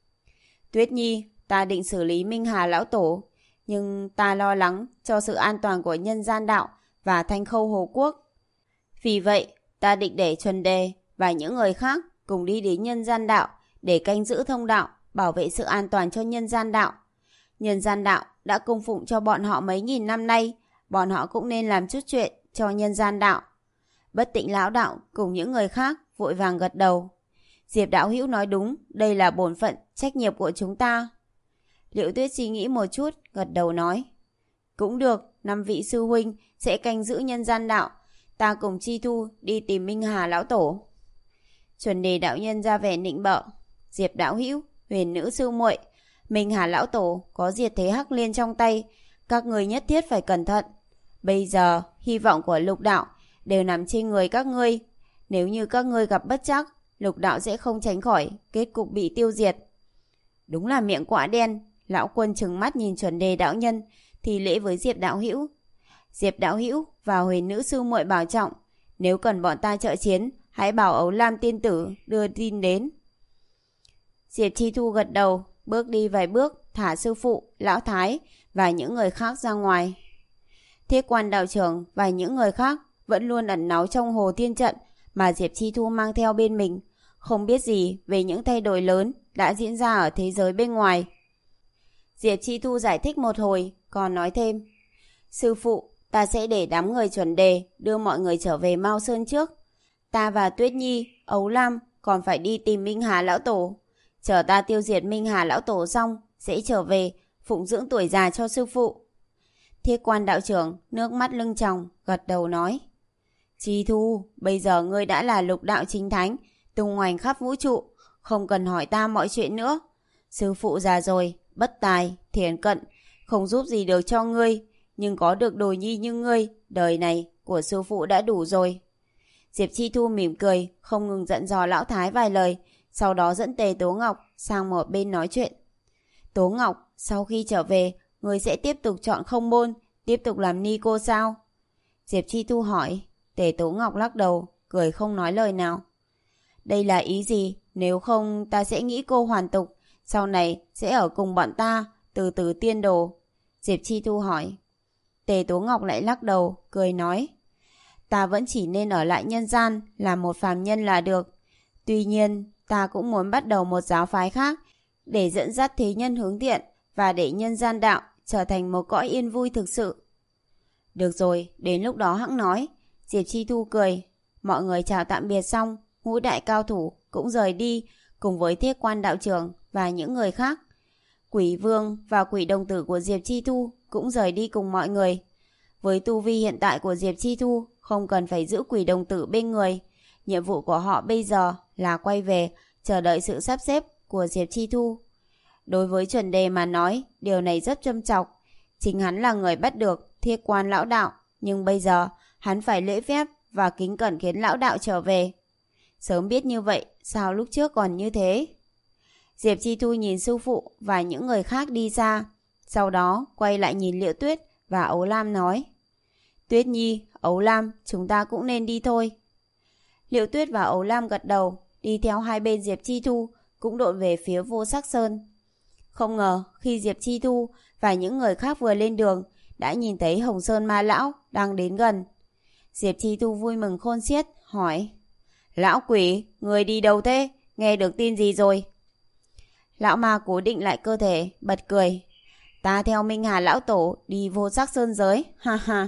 Tuyết Nhi, ta định xử lý Minh Hà lão tổ, nhưng ta lo lắng cho sự an toàn của nhân gian đạo và Thanh Khâu Hồ Quốc. Vì vậy, ta định để Chuẩn Đề và những người khác cùng đi đến nhân gian đạo để canh giữ thông đạo, bảo vệ sự an toàn cho nhân gian đạo. Nhân gian đạo đã cung phụng cho bọn họ mấy nghìn năm nay, bọn họ cũng nên làm chút chuyện cho nhân gian đạo. Bất Tịnh lão đạo cùng những người khác vội vàng gật đầu. Diệp đạo hữu nói đúng, đây là bổn phận, trách nhiệm của chúng ta. Liễu Tuyết suy nghĩ một chút, gật đầu nói: Cũng được, năm vị sư huynh sẽ canh giữ nhân gian đạo, ta cùng Chi Thu đi tìm Minh Hà lão tổ. Chuẩn Đề đạo nhân ra vẻ nịnh bợ: Diệp đạo hữu, Huyền nữ sư muội, Minh Hà lão tổ có diệt thế hắc liên trong tay, các ngươi nhất thiết phải cẩn thận. Bây giờ hy vọng của lục đạo đều nằm trên người các ngươi. Nếu như các ngươi gặp bất trắc, lục đạo sẽ không tránh khỏi kết cục bị tiêu diệt. Đúng là miệng quạ đen. Lão quân trừng mắt nhìn chuẩn đề đạo nhân, thì lễ với Diệp đạo hữu. Diệp đạo hữu và Huyền nữ sư muội bảo trọng, nếu cần bọn ta trợ chiến, hãy bảo Ấu Lam tiên tử đưa tin đến. Diệp Chi Thu gật đầu, bước đi vài bước, thả sư phụ, lão thái và những người khác ra ngoài. Thiết quan đạo trưởng và những người khác vẫn luôn ẩn náu trong hồ thiên trận mà Diệp Chi Thu mang theo bên mình, không biết gì về những thay đổi lớn đã diễn ra ở thế giới bên ngoài. Diệp Chi Thu giải thích một hồi, còn nói thêm: Sư phụ, ta sẽ để đám người chuẩn đề đưa mọi người trở về Mao Sơn trước. Ta và Tuyết Nhi, Ấu Lam còn phải đi tìm Minh Hà lão tổ. Chờ ta tiêu diệt Minh Hà lão tổ xong, sẽ trở về phụng dưỡng tuổi già cho sư phụ. Thiết quan đạo trưởng nước mắt lưng tròng, gật đầu nói: Chi Thu, bây giờ ngươi đã là lục đạo chính thánh, tung hoành khắp vũ trụ, không cần hỏi ta mọi chuyện nữa. Sư phụ già rồi, bất tài, thiển cận, không giúp gì được cho ngươi, nhưng có được đồ nhi như ngươi, đời này của sư phụ đã đủ rồi. Diệp Chi Thu mỉm cười, không ngừng dặn dò lão thái vài lời, sau đó dẫn Tề Tố Ngọc sang một bên nói chuyện. Tố Ngọc, sau khi trở về, ngươi sẽ tiếp tục chọn không môn, tiếp tục làm ni cô sao? Diệp Chi Thu hỏi. Tề Tố Ngọc lắc đầu, cười không nói lời nào. Đây là ý gì? Nếu không ta sẽ nghĩ cô hoàn tục, sau này sẽ ở cùng bọn ta, từ từ tiên đồ. Diệp Chi Thu hỏi. Tề Tố Ngọc lại lắc đầu, cười nói: Ta vẫn chỉ nên ở lại nhân gian, làm một phàm nhân là được. Tuy nhiên, ta cũng muốn bắt đầu một giáo phái khác, để dẫn dắt thế nhân hướng thiện, và để nhân gian đạo trở thành một cõi yên vui thực sự. Được rồi, đến lúc đó hẵng nói. Diệp Chi Thu cười. Mọi người chào tạm biệt xong, ngũ đại cao thủ cũng rời đi, cùng với Thiết quan đạo trưởng và những người khác. Quỷ Vương và Quỷ đồng tử của Diệp Chi Thu cũng rời đi cùng mọi người. Với tu vi hiện tại của Diệp Chi Thu, không cần phải giữ Quỷ đồng tử bên người. Nhiệm vụ của họ bây giờ là quay về, chờ đợi sự sắp xếp của Diệp Chi Thu. Đối với Chuẩn Đề mà nói, điều này rất châm chọc. Chính hắn là người bắt được Thiết quan lão đạo, nhưng bây giờ hắn phải lễ phép và kính cẩn khiến lão đạo trở về. Sớm biết như vậy, sao lúc trước còn như thế? Diệp Chi Thu nhìn sư phụ và những người khác đi xa, sau đó quay lại nhìn Liễu Tuyết và Ấu Lam nói: Tuyết Nhi, Ấu Lam, chúng ta cũng nên đi thôi. Liễu Tuyết và Ấu Lam gật đầu, đi theo hai bên Diệp Chi Thu, cũng đội về phía Vô Sắc Sơn. Không ngờ khi Diệp Chi Thu và những người khác vừa lên đường, đã nhìn thấy Hồng Sơn Ma Lão đang đến gần. Diệp Chi Thu vui mừng khôn xiết, hỏi: Lão quỷ, người đi đâu thế? Nghe được tin gì rồi? Lão ma cố định lại cơ thể, bật cười: Ta theo Minh Hà lão tổ đi Vô Sắc Sơn giới, ha ha.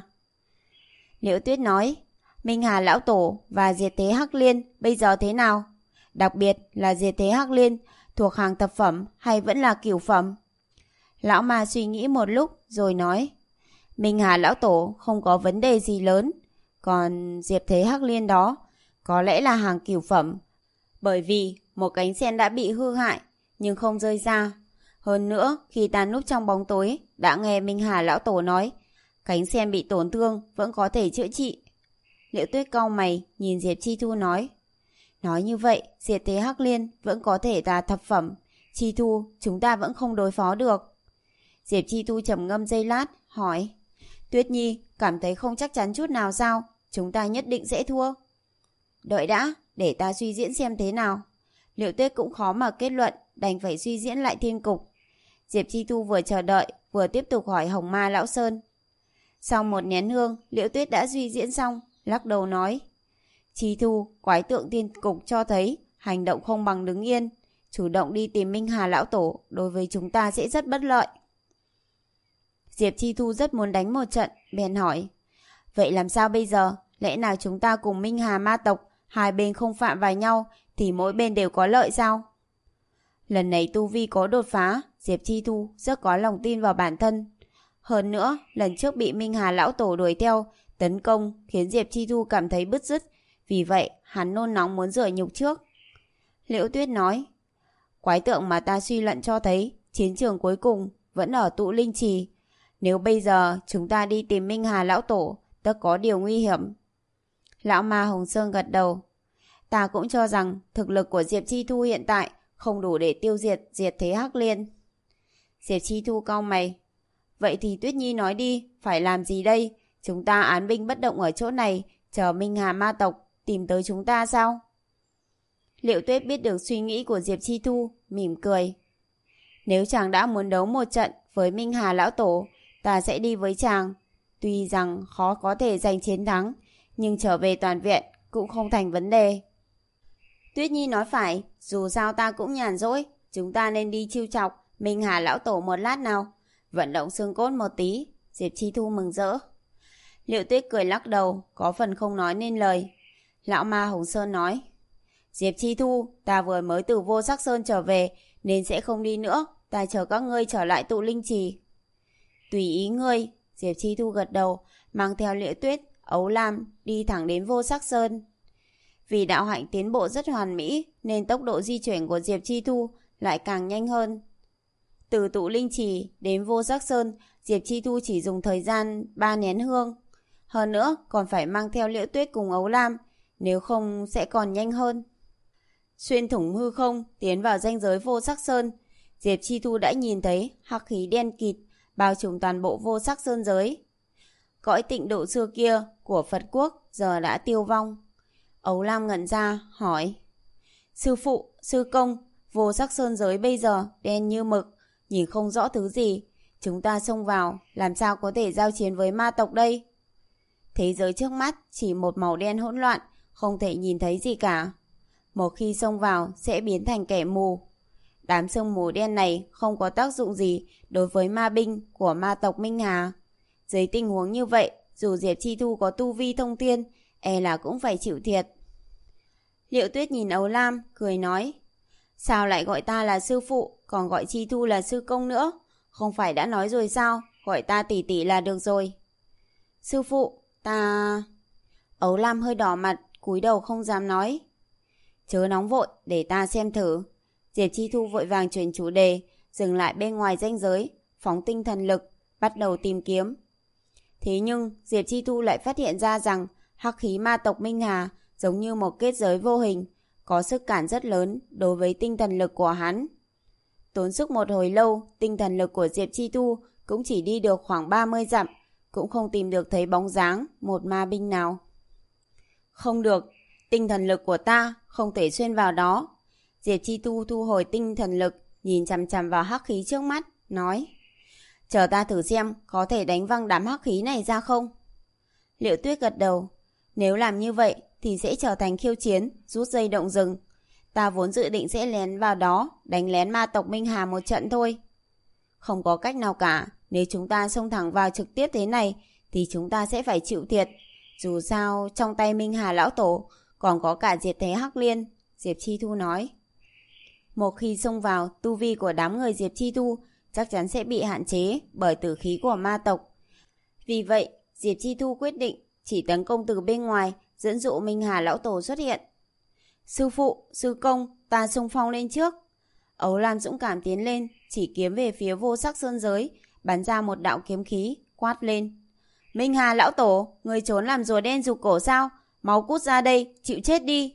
Liễu Tuyết nói: Minh Hà lão tổ và diệt thế hắc liên bây giờ thế nào? Đặc biệt là diệt thế hắc liên thuộc hàng thập phẩm hay vẫn là cửu phẩm? Lão ma suy nghĩ một lúc rồi nói: Minh Hà lão tổ không có vấn đề gì lớn, còn diệt thế hắc liên đó có lẽ là hàng cửu phẩm, bởi vì một cánh sen đã bị hư hại nhưng không rơi ra. Hơn nữa, khi ta núp trong bóng tối đã nghe Minh Hà lão tổ nói cánh sen bị tổn thương vẫn có thể chữa trị. Liễu Tuyết cau mày nhìn Diệp Chi Thu nói: Nói như vậy, diệt thế hắc liên vẫn có thể là thập phẩm. Chi Thu, chúng ta vẫn không đối phó được. Diệp Chi Thu trầm ngâm giây lát, hỏi: Tuyết Nhi, cảm thấy không chắc chắn chút nào sao? Chúng ta nhất định sẽ thua. Đợi đã, để ta suy diễn xem thế nào. Liễu Tuyết cũng khó mà kết luận, đành phải suy diễn lại thiên cục. Diệp Chi Thu vừa chờ đợi, vừa tiếp tục hỏi Hồng Ma Lão Sơn. Sau một nén hương, Liễu Tuyết đã suy diễn xong, lắc đầu nói: Chi Thu, quái tượng thiên cục cho thấy hành động không bằng đứng yên. Chủ động đi tìm Minh Hà lão tổ đối với chúng ta sẽ rất bất lợi. Diệp Chi Thu rất muốn đánh một trận, bèn hỏi: Vậy làm sao bây giờ? Lẽ nào chúng ta cùng Minh Hà ma tộc, hai bên không phạm vào nhau thì mỗi bên đều có lợi sao? Lần này tu vi có đột phá, Diệp Chi Thu rất có lòng tin vào bản thân. Hơn nữa, lần trước bị Minh Hà lão tổ đuổi theo, tấn công khiến Diệp Chi Thu cảm thấy bứt rứt, vì vậy hắn nôn nóng muốn rửa nhục trước. Liễu Tuyết nói: Quái tượng mà ta suy luận cho thấy chiến trường cuối cùng vẫn ở tụ linh trì. Nếu bây giờ chúng ta đi tìm Minh Hà lão tổ, tất có điều nguy hiểm. Lão ma Hồng Sơn gật đầu. Ta cũng cho rằng thực lực của Diệp Chi Thu hiện tại không đủ để tiêu diệt diệt thế Hắc Liên. Diệp Chi Thu cau mày. Vậy thì Tuyết Nhi nói đi, phải làm gì đây? Chúng ta án binh bất động ở chỗ này, chờ Minh Hà ma tộc tìm tới chúng ta sao? Liệu Tuyết biết được suy nghĩ của Diệp Chi Thu, mỉm cười. Nếu chàng đã muốn đấu một trận với Minh Hà lão tổ, ta sẽ đi với chàng. Tuy rằng khó có thể giành chiến thắng, nhưng trở về toàn viện cũng không thành vấn đề. Tuyết Nhi nói phải, dù sao ta cũng nhàn rỗi, chúng ta nên đi chiêu chọc Minh Hà lão tổ một lát nào. Vận động xương cốt một tí. Diệp Chi Thu mừng rỡ. Liệu Tuyết cười lắc đầu, có phần không nói nên lời. Lão ma Hồng Sơn nói. Diệp Chi Thu, ta vừa mới từ Vô Sắc Sơn trở về, nên sẽ không đi nữa. Ta chờ các ngươi trở lại tụ linh trì. Tùy ý ngươi. Diệp Chi Thu gật đầu, mang theo Liễu Tuyết, Ấu Lam đi thẳng đến Vô Sắc Sơn. Vì đạo hạnh tiến bộ rất hoàn mỹ, nên tốc độ di chuyển của Diệp Chi Thu lại càng nhanh hơn. Từ tụ linh trì đến Vô Sắc Sơn, Diệp Chi Thu chỉ dùng thời gian ba nén hương. Hơn nữa còn phải mang theo Liễu Tuyết cùng Ấu Lam, nếu không sẽ còn nhanh hơn. Xuyên thủng hư không, tiến vào ranh giới Vô Sắc Sơn, Diệp Chi Thu đã nhìn thấy hắc khí đen kịt bao trùm toàn bộ Vô Sắc Sơn giới. Cõi tịnh độ xưa kia của Phật quốc giờ đã tiêu vong. Ấu Lam ngẩn ra hỏi. Sư phụ, sư công, Vô Sắc Sơn giới bây giờ đen như mực, nhìn không rõ thứ gì. Chúng ta xông vào, làm sao có thể giao chiến với ma tộc đây? Thế giới trước mắt chỉ một màu đen hỗn loạn, không thể nhìn thấy gì cả. Một khi xông vào sẽ biến thành kẻ mù. Đám sương mù đen này không có tác dụng gì đối với ma binh của ma tộc Minh Hà. Dưới tình huống như vậy, dù Diệp Chi Thu có tu vi thông thiên, e là cũng phải chịu thiệt. Liễu Tuyết nhìn Ấu Lam, cười nói. Sao lại gọi ta là sư phụ, còn gọi Chi Thu là sư công nữa? Không phải đã nói rồi sao, gọi ta tỷ tỷ là được rồi. Sư phụ, ta... Ấu Lam hơi đỏ mặt, cúi đầu không dám nói. Chớ nóng vội, để ta xem thử. Diệp Chi Thu vội vàng chuyển chủ đề, dừng lại bên ngoài ranh giới, phóng tinh thần lực, bắt đầu tìm kiếm. Thế nhưng Diệp Chi Thu lại phát hiện ra rằng hắc khí ma tộc Minh Hà giống như một kết giới vô hình, có sức cản rất lớn đối với tinh thần lực của hắn. Tốn sức một hồi lâu, tinh thần lực của Diệp Chi Thu cũng chỉ đi được khoảng ba mươi dặm, cũng không tìm được thấy bóng dáng một ma binh nào. Không được, tinh thần lực của ta không thể xuyên vào đó. Diệp Chi Thu thu hồi tinh thần lực, nhìn chằm chằm vào hắc khí trước mắt, nói. Chờ ta thử xem có thể đánh văng đám hắc khí này ra không? Liễu Tuyết gật đầu. Nếu làm như vậy thì sẽ trở thành khiêu chiến, rút dây động rừng. Ta vốn dự định sẽ lén vào đó, đánh lén ma tộc Minh Hà một trận thôi. Không có cách nào cả, nếu chúng ta xông thẳng vào trực tiếp thế này thì chúng ta sẽ phải chịu thiệt. Dù sao trong tay Minh Hà lão tổ còn có cả diệt thế Hắc Liên. Diệp Chi Thu nói. Một khi xông vào, tu vi của đám người Diệp Chi Thu chắc chắn sẽ bị hạn chế bởi tử khí của ma tộc. Vì vậy, Diệp Chi Thu quyết định chỉ tấn công từ bên ngoài, dẫn dụ Minh Hà lão tổ xuất hiện. Sư phụ, sư công, ta xung phong lên trước. Ấu Lam dũng cảm tiến lên, chỉ kiếm về phía Vô Sắc Sơn giới, bắn ra một đạo kiếm khí, quát lên. Minh Hà lão tổ, người trốn làm rùa đen rụt cổ sao? Máu cút ra đây, chịu chết đi.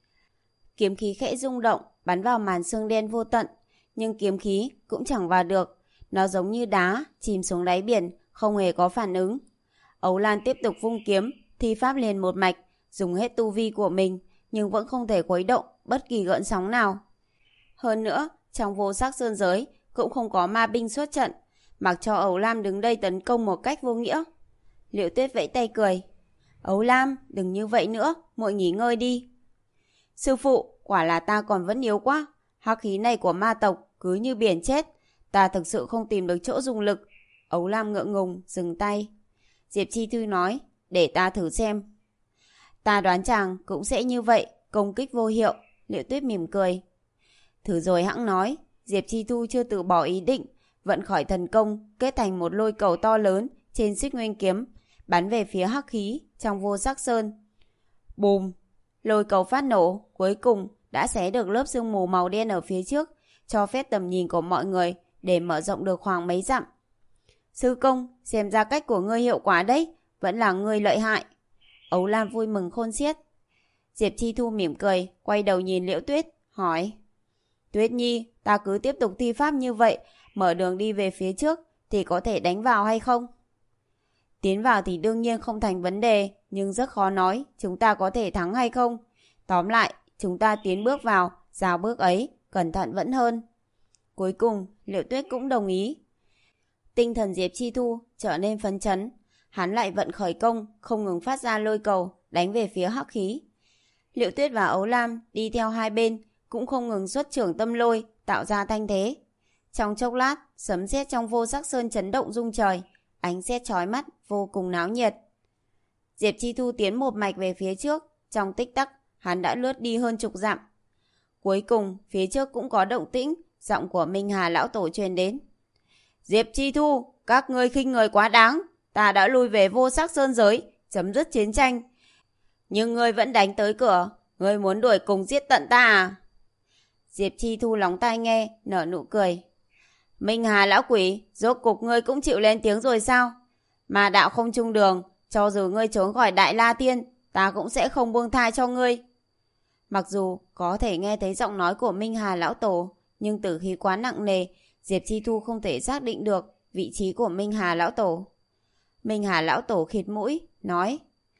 Kiếm khí khẽ rung động, bắn vào màn sương đen vô tận, nhưng kiếm khí cũng chẳng vào được. Nó giống như đá, chìm xuống đáy biển, không hề có phản ứng. Ấu Lan tiếp tục vung kiếm, thi pháp liền một mạch, dùng hết tu vi của mình, nhưng vẫn không thể khuấy động bất kỳ gợn sóng nào. Hơn nữa, trong Vô Sắc Sơn giới cũng không có ma binh xuất trận, mặc cho Ấu Lam đứng đây tấn công một cách vô nghĩa. Liễu Tuyết vẫy tay cười. Ấu Lam, đừng như vậy nữa, muội nghỉ ngơi đi. Sư phụ, quả là ta còn vẫn yếu quá. Hắc khí này của ma tộc cứ như biển chết, ta thực sự không tìm được chỗ dùng lực. Ấu Lam ngượng ngùng, dừng tay. Diệp Chi Thư nói, để ta thử xem. Ta đoán chàng cũng sẽ như vậy, công kích vô hiệu. Liễu Tuyết mỉm cười. Thử rồi hẵng nói. Diệp Chi Thu chưa từ bỏ ý định, vận khỏi thần công, kết thành một lôi cầu to lớn trên xích nguyên kiếm, bắn về phía hắc khí trong Vô Sắc Sơn. Bùm! Lôi cầu phát nổ, cuối cùng đã xé được lớp sương mù màu đen ở phía trước, cho phép tầm nhìn của mọi người để mở rộng được khoảng mấy dặm. Sư công, xem ra cách của ngươi hiệu quả đấy, vẫn là ngươi lợi hại. Ấu Lam vui mừng khôn xiết. Diệp Chi Thu mỉm cười, quay đầu nhìn Liễu Tuyết, hỏi. Tuyết Nhi, ta cứ tiếp tục thi pháp như vậy, mở đường đi về phía trước, thì có thể đánh vào hay không? Tiến vào thì đương nhiên không thành vấn đề, nhưng rất khó nói chúng ta có thể thắng hay không. Tóm lại, chúng ta tiến bước vào, rào bước ấy, cẩn thận vẫn hơn. Cuối cùng, Liễu Tuyết cũng đồng ý. Tinh thần Diệp Chi Thu trở nên phấn chấn. Hắn lại vận khởi công, không ngừng phát ra lôi cầu, đánh về phía hắc khí. Liễu Tuyết và Ấu Lam đi theo hai bên, cũng không ngừng xuất trưởng tâm lôi, tạo ra thanh thế. Trong chốc lát, sấm sét trong Vô Sắc Sơn chấn động rung trời, ánh sét chói mắt, vô cùng náo nhiệt. Diệp Chi Thu tiến một mạch về phía trước, trong tích tắc, hắn đã lướt đi hơn chục dặm. Cuối cùng, phía trước cũng có động tĩnh, giọng của Minh Hà lão tổ truyền đến. Diệp Chi Thu, các ngươi khinh người quá đáng, ta đã lui về Vô Sắc Sơn giới, chấm dứt chiến tranh. Nhưng ngươi vẫn đánh tới cửa, ngươi muốn đuổi cùng giết tận ta à? Diệp Chi Thu lóng tai nghe, nở nụ cười. Minh Hà lão quỷ, rốt cục ngươi cũng chịu lên tiếng rồi sao? Mà đạo không chung đường, cho dù ngươi trốn khỏi Đại La Tiên, ta cũng sẽ không buông tha cho ngươi. Mặc dù có thể nghe thấy giọng nói của Minh Hà lão tổ, nhưng tử khí quá nặng nề, Diệp Chi Thu không thể xác định được vị trí của Minh Hà lão tổ. Minh Hà lão tổ khịt mũi, nói.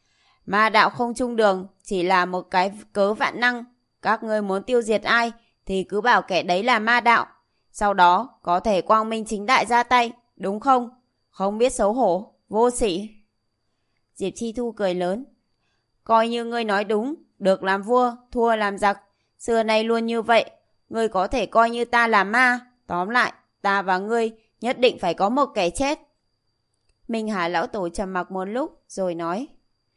Ma đạo không chung đường, chỉ là một cái cớ vạn năng. Các ngươi muốn tiêu diệt ai, thì cứ bảo kẻ đấy là ma đạo. Sau đó có thể quang minh chính đại ra tay, đúng không? Không biết xấu hổ, vô sỉ. Diệp Chi Thu cười lớn. Coi như ngươi nói đúng, được làm vua, thua làm giặc. Xưa nay luôn như vậy, ngươi có thể coi như ta là ma. Tóm lại, ta và ngươi nhất định phải có một kẻ chết. Minh Hà lão tổ trầm mặc một lúc rồi nói.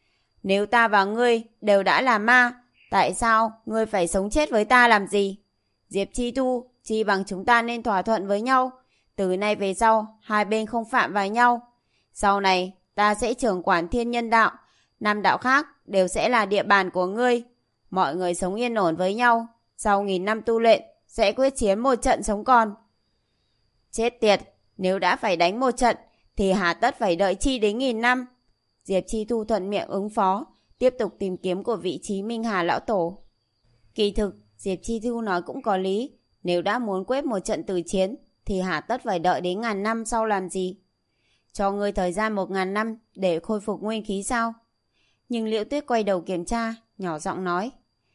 Nếu ta và ngươi đều đã là ma, tại sao ngươi phải sống chết với ta làm gì? Diệp Chi Thu, chi bằng chúng ta nên thỏa thuận với nhau. Từ nay về sau, hai bên không phạm vào nhau. Sau này, ta sẽ trưởng quản thiên nhân đạo. Năm đạo khác đều sẽ là địa bàn của ngươi. Mọi người sống yên ổn với nhau. Sau nghìn năm tu luyện, sẽ quyết chiến một trận sống còn. Chết tiệt, nếu đã phải đánh một trận, thì hà tất phải đợi chi đến nghìn năm. Diệp Chi Thu thuận miệng ứng phó, tiếp tục tìm kiếm của vị trí Minh Hà lão tổ. Kỳ thực, Diệp Chi Thu nói cũng có lý. Nếu đã muốn quyết một trận tử chiến, thì hà tất phải đợi đến ngàn năm sau làm gì? Cho ngươi thời gian một ngàn năm để khôi phục nguyên khí sao? Nhưng Liễu Tuyết quay đầu kiểm tra, nhỏ giọng nói.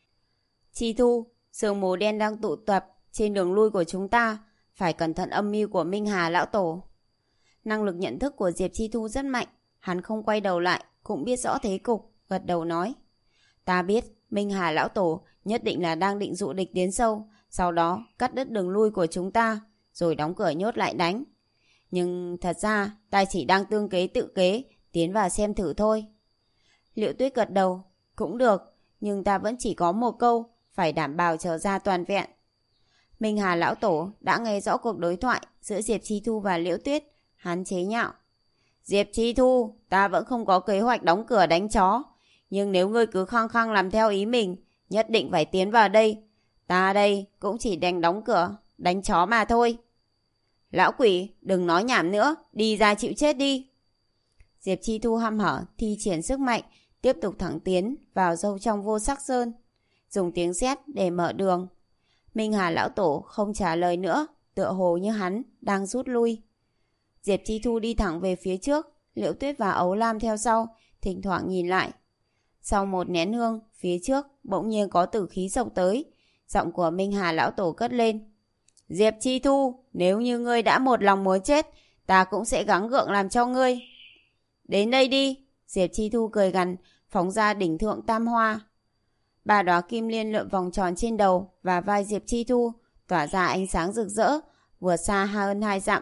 Chi Thu, sương mù đen đang tụ tập trên đường lui của chúng ta, phải cẩn thận âm mưu của Minh Hà lão tổ. Năng lực nhận thức của Diệp Chi Thu rất mạnh, hắn không quay đầu lại, cũng biết rõ thế cục, gật đầu nói. Ta biết, Minh Hà lão tổ nhất định là đang định dụ địch đến sâu, sau đó cắt đứt đường lui của chúng ta, rồi đóng cửa nhốt lại đánh. Nhưng thật ra, ta chỉ đang tương kế tự kế, tiến vào xem thử thôi. Liễu Tuyết gật đầu, cũng được, nhưng ta vẫn chỉ có một câu, phải đảm bảo trở ra toàn vẹn. Minh Hà lão tổ đã nghe rõ cuộc đối thoại giữa Diệp Chi Thu và Liễu Tuyết, hắn chế nhạo. Diệp Chi Thu, ta vẫn không có kế hoạch đóng cửa đánh chó, nhưng nếu ngươi cứ khăng khăng làm theo ý mình, nhất định phải tiến vào đây. Ta đây cũng chỉ đành đóng cửa, đánh chó mà thôi. Lão quỷ, đừng nói nhảm nữa, đi ra chịu chết đi. Diệp Chi Thu hăm hở, thi triển sức mạnh, tiếp tục thẳng tiến vào sâu trong Vô Sắc Sơn, dùng tiếng sét để mở đường. Minh Hà lão tổ không trả lời nữa, tựa hồ như hắn đang rút lui. Diệp Chi Thu đi thẳng về phía trước, Liễu Tuyết và Ấu Lam theo sau, thỉnh thoảng nhìn lại. Sau một nén hương, phía trước bỗng nhiên có tử khí xộc tới, giọng của Minh Hà lão tổ cất lên. Diệp Chi Thu, nếu như ngươi đã một lòng muốn chết, ta cũng sẽ gắng gượng làm cho ngươi. Đến đây đi. Diệp Chi Thu cười gằn, phóng ra đỉnh thượng tam hoa. Ba đóa kim liên lượn vòng tròn trên đầu và vai Diệp Chi Thu, tỏa ra ánh sáng rực rỡ, vượt xa hơn hai dặm.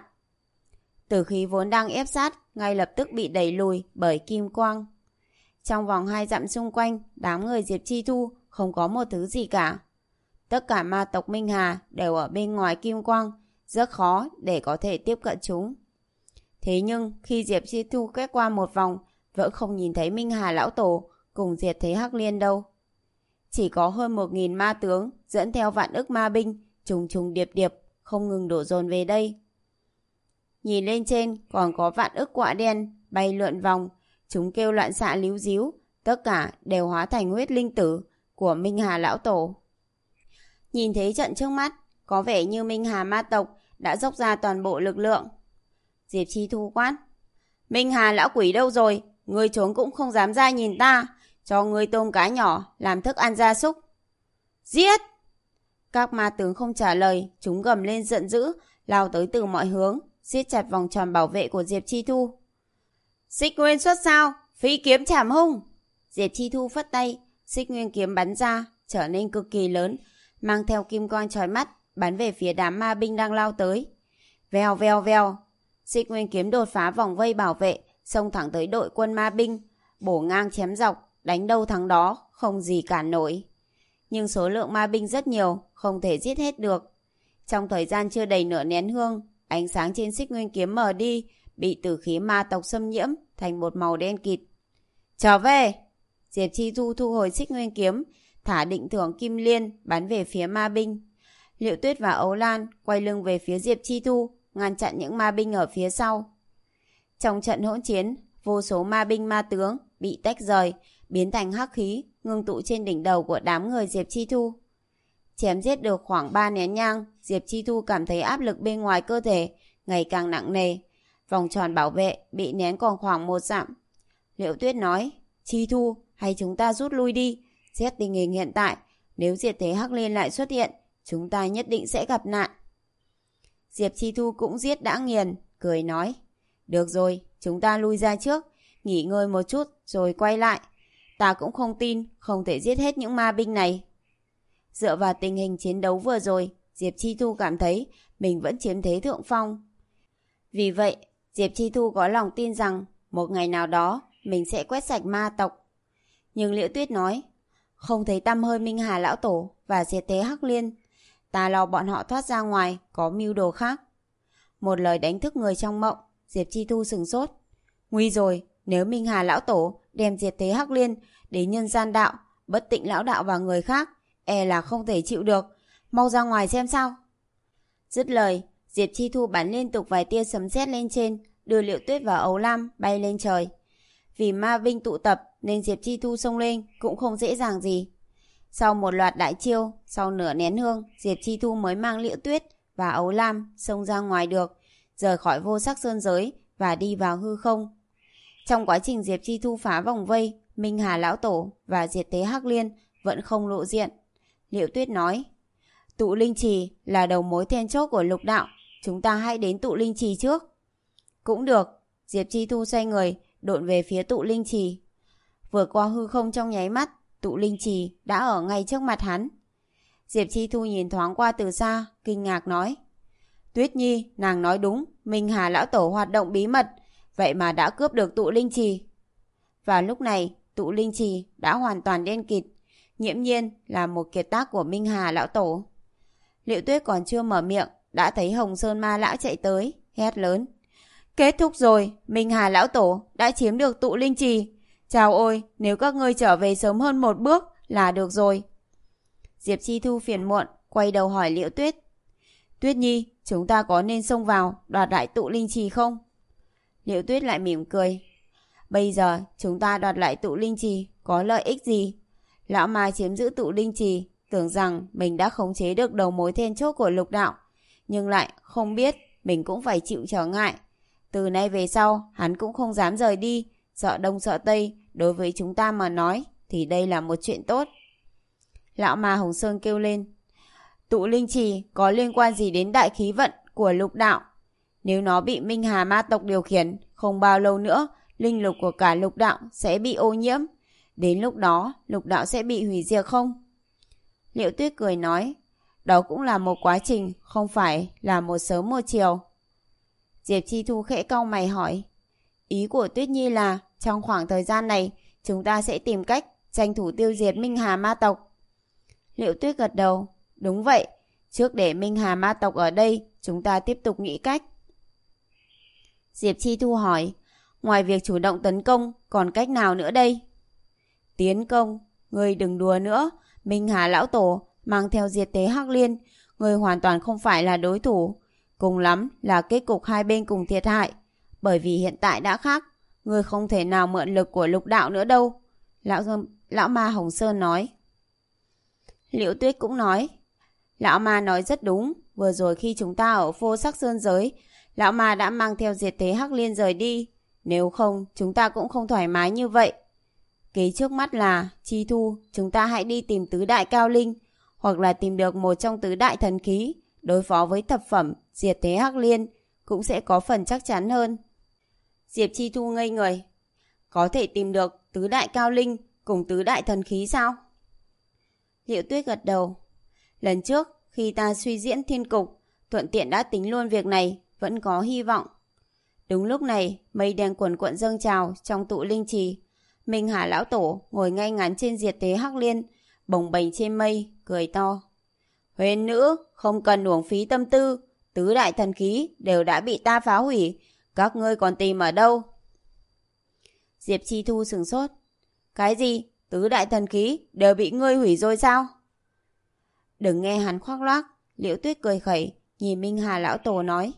Tử khí vốn đang ép sát, ngay lập tức bị đẩy lùi bởi kim quang. Trong vòng hai dặm xung quanh, đám người Diệp Chi Thu không có một thứ gì cả. Tất cả ma tộc Minh Hà đều ở bên ngoài kim quang, rất khó để có thể tiếp cận chúng. Thế nhưng khi Diệp Chi Thu quét qua một vòng, vẫn không nhìn thấy Minh Hà lão tổ cùng diệt thế Hắc Liên đâu. Chỉ có hơn một nghìn ma tướng dẫn theo vạn ức ma binh, trùng trùng điệp điệp, không ngừng đổ dồn về đây. Nhìn lên trên còn có vạn ức quạ đen bay lượn vòng, chúng kêu loạn xạ líu díu, tất cả đều hóa thành huyết linh tử của Minh Hà lão tổ. Nhìn thấy trận trước mắt, có vẻ như Minh Hà ma tộc đã dốc ra toàn bộ lực lượng. Diệp Chi Thu quát: Minh Hà lão quỷ đâu rồi? Ngươi trốn cũng không dám ra nhìn ta, cho ngươi tôm cá nhỏ làm thức ăn gia súc. Giết! Các ma tướng không trả lời, chúng gầm lên giận dữ, lao tới từ mọi hướng, siết chặt vòng tròn bảo vệ của Diệp Chi Thu. Xích nguyên xuất sao, phi kiếm chảm hung! Diệp Chi Thu phất tay, xích nguyên kiếm bắn ra, trở nên cực kỳ lớn, mang theo kim quang chói mắt, bắn về phía đám ma binh đang lao tới. Vèo vèo vèo, xích nguyên kiếm đột phá vòng vây bảo vệ, xông thẳng tới đội quân ma binh, bổ ngang chém dọc, đánh đâu thắng đó, không gì cản nổi. Nhưng số lượng ma binh rất nhiều, không thể giết hết được. Trong thời gian chưa đầy nửa nén hương, ánh sáng trên xích nguyên kiếm mờ đi, bị tử khí ma tộc xâm nhiễm thành một màu đen kịt. Trở về! Diệp Chi Thu thu hồi xích nguyên kiếm, thả định thưởng kim liên bắn về phía ma binh. Liệu Tuyết và Ấu Lan quay lưng về phía Diệp Chi Thu, ngăn chặn những ma binh ở phía sau. Trong trận hỗn chiến, vô số ma binh ma tướng bị tách rời, biến thành hắc khí, ngưng tụ trên đỉnh đầu của đám người Diệp Chi Thu. Chém giết được khoảng ba nén nhang, Diệp Chi Thu cảm thấy áp lực bên ngoài cơ thể ngày càng nặng nề. Vòng tròn bảo vệ bị nén còn khoảng một dặm. Liệu Tuyết nói: Chi Thu, hay chúng ta rút lui đi. Xét tình hình hiện tại, nếu diệt thế Hắc Liên lại xuất hiện, chúng ta nhất định sẽ gặp nạn. Diệp Chi Thu cũng giết đã nghiền, cười nói: Được rồi, chúng ta lui ra trước, nghỉ ngơi một chút rồi quay lại. Ta cũng không tin không thể giết hết những ma binh này. Dựa vào tình hình chiến đấu vừa rồi, Diệp Chi Thu cảm thấy mình vẫn chiếm thế thượng phong. Vì vậy, Diệp Chi Thu có lòng tin rằng một ngày nào đó mình sẽ quét sạch ma tộc. Nhưng Liễu Tuyết nói: Không thấy tăm hơi Minh Hà lão tổ và diệt thế Hắc Liên. Ta lo bọn họ thoát ra ngoài có mưu đồ khác. Một lời đánh thức người trong mộng, Diệp Chi Thu sửng sốt. Nguy rồi, nếu Minh Hà lão tổ đem diệt thế Hắc Liên đến nhân gian đạo, Bất Tịnh lão đạo và người khác, e là không thể chịu được. Mau ra ngoài xem sao. Dứt lời, Diệp Chi Thu bắn liên tục vài tia sấm sét lên trên, đưa Liệu Tuyết và Ấu Lam bay lên trời. Vì ma binh tụ tập nên Diệp Chi Thu xông lên cũng không dễ dàng gì. Sau một loạt đại chiêu, sau nửa nén hương, Diệp Chi Thu mới mang Liễu Tuyết và Ấu Lam xông ra ngoài được, rời khỏi vô sắc sơn giới và đi vào hư không. Trong quá trình Diệp Chi Thu phá vòng vây, Minh Hà lão tổ và diệt thế Hắc Liên vẫn không lộ diện. Liễu Tuyết nói: Tụ linh trì là đầu mối then chốt của lục đạo, chúng ta hãy đến tụ linh trì trước. Cũng được. Diệp Chi Thu xoay người độn về phía tụ linh trì. Vừa qua hư không trong nháy mắt, tụ linh trì đã ở ngay trước mặt hắn. Diệp Chi Thu nhìn thoáng qua từ xa, kinh ngạc nói: Tuyết Nhi, nàng nói đúng, Minh Hà lão tổ hoạt động bí mật, vậy mà đã cướp được tụ linh trì. Và lúc này, tụ linh trì đã hoàn toàn đen kịt, nghiễm nhiên là một kiệt tác của Minh Hà lão tổ. Liệu Tuyết còn chưa mở miệng, đã thấy Hồng Sơn ma lão chạy tới, hét lớn: Kết thúc rồi, Minh Hà lão tổ đã chiếm được tụ linh trì. Chào ôi, nếu các ngươi trở về sớm hơn một bước là được rồi. Diệp Chi Thu phiền muộn, quay đầu hỏi Liễu Tuyết: Tuyết Nhi, chúng ta có nên xông vào đoạt lại tụ linh trì không? Liễu Tuyết lại mỉm cười: Bây giờ chúng ta đoạt lại tụ linh trì có lợi ích gì? Lão ma chiếm giữ tụ linh trì, tưởng rằng mình đã khống chế được đầu mối then chốt của lục đạo, nhưng lại không biết mình cũng phải chịu trở ngại. Từ nay về sau, hắn cũng không dám rời đi, sợ đông sợ tây, đối với chúng ta mà nói thì đây là một chuyện tốt. Lão ma Hồng Sơn kêu lên: Tụ linh trì có liên quan gì đến đại khí vận của lục đạo? Nếu nó bị Minh Hà ma tộc điều khiển, không bao lâu nữa, linh lục của cả lục đạo sẽ bị ô nhiễm. Đến lúc đó, lục đạo sẽ bị hủy diệt không? Liễu Tuyết cười nói: Đó cũng là một quá trình, không phải là một sớm một chiều. Diệp Chi Thu khẽ cau mày hỏi: Ý của Tuyết Nhi là trong khoảng thời gian này chúng ta sẽ tìm cách tranh thủ tiêu diệt Minh Hà ma tộc. Liễu Tuyết gật đầu: Đúng vậy, trước để Minh Hà ma tộc ở đây, chúng ta tiếp tục nghĩ cách. Diệp Chi Thu hỏi: Ngoài việc chủ động tấn công, còn cách nào nữa đây? Tiến công? Ngươi đừng đùa nữa. Minh Hà lão tổ mang theo diệt thế Hắc Liên, ngươi hoàn toàn không phải là đối thủ. cùng lắm là kết cục hai bên cùng thiệt hại. Bởi vì hiện tại đã khác, ngươi không thể nào mượn lực của lục đạo nữa đâu. Lão, lão ma Hồng Sơn nói. Liễu Tuyết cũng nói. Lão ma nói rất đúng. Vừa rồi khi chúng ta ở Vô Sắc Sơn Giới, lão ma đã mang theo diệt thế Hắc Liên rời đi. Nếu không, chúng ta cũng không thoải mái như vậy. Kế trước mắt là, Chi Thu, chúng ta hãy đi tìm tứ đại cao linh, hoặc là tìm được một trong tứ đại thần khí, đối phó với thập phẩm, diệt thế Hắc Liên, cũng sẽ có phần chắc chắn hơn. Diệp Chi Thu ngây người. Có thể tìm được tứ đại cao linh cùng tứ đại thần khí sao? Liễu Tuyết gật đầu. Lần trước, khi ta suy diễn thiên cục, thuận tiện đã tính luôn việc này, vẫn có hy vọng. Đúng lúc này, mây đen cuồn cuộn dâng trào trong tụ linh trì. Minh Hà lão tổ ngồi ngay ngắn trên diệt thế Hắc Liên, bồng bềnh trên mây, cười to. Huyền nữ, không cần uổng phí tâm tư, tứ đại thần khí đều đã bị ta phá hủy, các ngươi còn tìm ở đâu? Diệp Chi Thu sửng sốt. Cái gì? Tứ đại thần khí đều bị ngươi hủy rồi sao? Đừng nghe hắn khoác lác. Liễu Tuyết cười khẩy, nhìn Minh Hà lão tổ nói.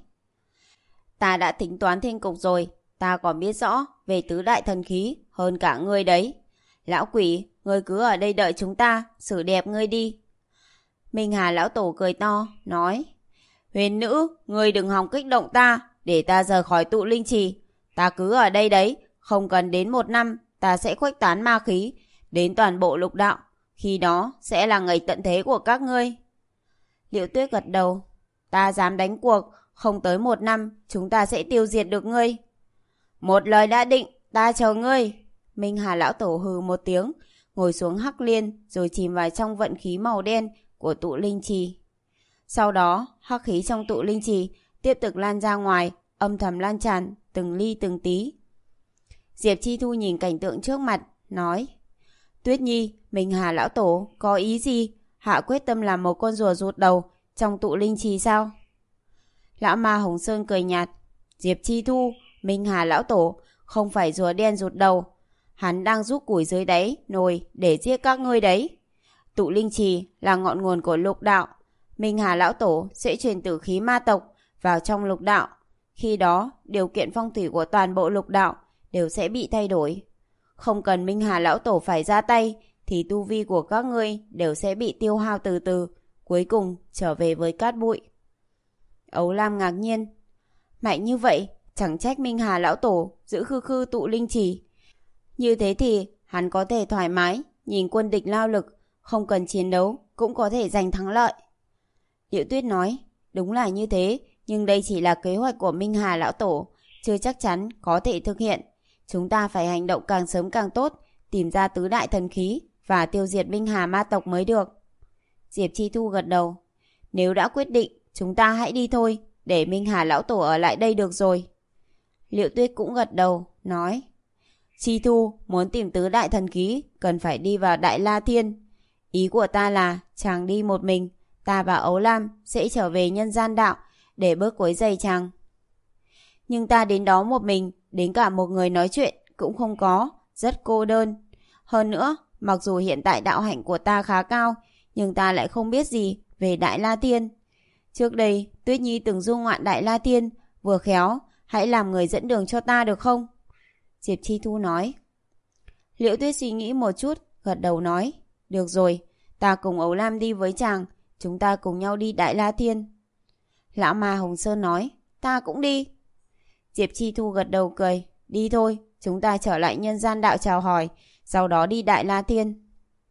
Ta đã tính toán thiên cục rồi, ta còn biết rõ về tứ đại thần khí hơn cả ngươi đấy. Lão quỷ, ngươi cứ ở đây đợi chúng ta, xử đẹp ngươi đi. Minh Hà lão tổ cười to, nói. Huyền nữ, ngươi đừng hòng kích động ta, để ta rời khỏi tụ linh trì. Ta cứ ở đây đấy, không cần đến một năm, ta sẽ khuếch tán ma khí đến toàn bộ lục đạo. Khi đó sẽ là ngày tận thế của các ngươi. Liễu Tuyết gật đầu. Ta dám đánh cuộc, không tới một năm chúng ta sẽ tiêu diệt được ngươi. Một lời đã định, ta chờ ngươi. Minh Hà lão tổ hừ một tiếng, ngồi xuống Hắc Liên rồi chìm vào trong vận khí màu đen của tụ linh trì. Sau đó, hắc khí trong tụ linh trì tiếp tục lan ra ngoài, âm thầm lan tràn từng ly từng tí. Diệp Chi Thu nhìn cảnh tượng trước mặt, nói. Tuyết Nhi, Minh Hà lão tổ có ý gì? Hạ quyết tâm làm một con rùa rụt đầu trong tụ linh trì sao? Lão ma Hồng Sơn cười nhạt. Diệp Chi Thu, Minh Hà lão tổ không phải rùa đen rụt đầu. Hắn đang rút củi dưới đáy nồi để giết các ngươi đấy. Tụ linh trì là ngọn nguồn của lục đạo. Minh Hà lão tổ sẽ truyền tử khí ma tộc vào trong lục đạo. Khi đó, điều kiện phong thủy của toàn bộ lục đạo đều sẽ bị thay đổi. Không cần Minh Hà lão tổ phải ra tay, thì tu vi của các ngươi đều sẽ bị tiêu hao từ từ, cuối cùng trở về với cát bụi. Ấu Lam ngạc nhiên. Mạnh như vậy, chẳng trách Minh Hà lão tổ giữ khư khư tụ linh trì. Như thế thì hắn có thể thoải mái nhìn quân địch lao lực, không cần chiến đấu cũng có thể giành thắng lợi. Liễu Tuyết nói. Đúng là như thế, nhưng đây chỉ là kế hoạch của Minh Hà lão tổ, chưa chắc chắn có thể thực hiện. Chúng ta phải hành động càng sớm càng tốt, tìm ra tứ đại thần khí và tiêu diệt Minh Hà ma tộc mới được. Diệp Chi Thu gật đầu. Nếu đã quyết định, chúng ta hãy đi thôi, để Minh Hà lão tổ ở lại đây được rồi. Liễu Tuyết cũng gật đầu, nói. Chi Thu muốn tìm tứ đại thần khí, cần phải đi vào Đại La Thiên. Ý của ta là chàng đi một mình, ta và Ấu Lam sẽ trở về nhân gian đạo để bớt quấy rầy chàng. Nhưng ta đến đó một mình, đến cả một người nói chuyện cũng không có, rất cô đơn. Hơn nữa, mặc dù hiện tại đạo hạnh của ta khá cao, nhưng ta lại không biết gì về Đại La Thiên. Trước đây, Tuyết Nhi từng du ngoạn Đại La Thiên, vừa khéo, hãy làm người dẫn đường cho ta được không? Diệp Chi Thu nói. Liễu Tuyết suy nghĩ một chút, gật đầu nói. Được rồi, ta cùng Ấu Lam đi với chàng, chúng ta cùng nhau đi Đại La Thiên. Lão ma Hồng Sơn nói. Ta cũng đi. Diệp Chi Thu gật đầu cười. Đi thôi, chúng ta trở lại nhân gian đạo chào hỏi, sau đó đi Đại La Thiên.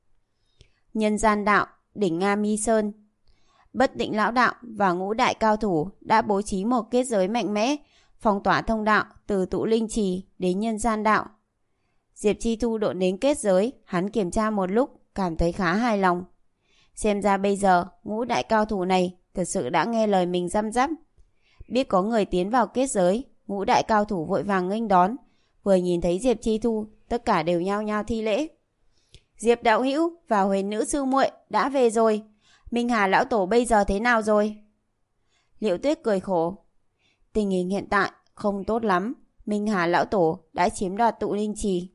Nhân gian đạo, đỉnh Nga Mi Sơn. Bất Định lão đạo và ngũ đại cao thủ đã bố trí một kết giới mạnh mẽ, phong tỏa thông đạo từ tụ linh trì đến nhân gian đạo. Diệp Chi Thu độn đến kết giới, hắn kiểm tra một lúc, cảm thấy khá hài lòng. Xem ra bây giờ, ngũ đại cao thủ này thật sự đã nghe lời mình răm rắp. Biết có người tiến vào kết giới, ngũ đại cao thủ vội vàng nghênh đón. Vừa nhìn thấy Diệp Chi Thu, tất cả đều nhao nhao thi lễ. Diệp đạo hữu và Huyền nữ sư muội đã về rồi. Minh Hà lão tổ bây giờ thế nào rồi? Liễu Tuyết cười khổ. Tình hình hiện tại không tốt lắm. Minh Hà lão tổ đã chiếm đoạt tụ linh trì.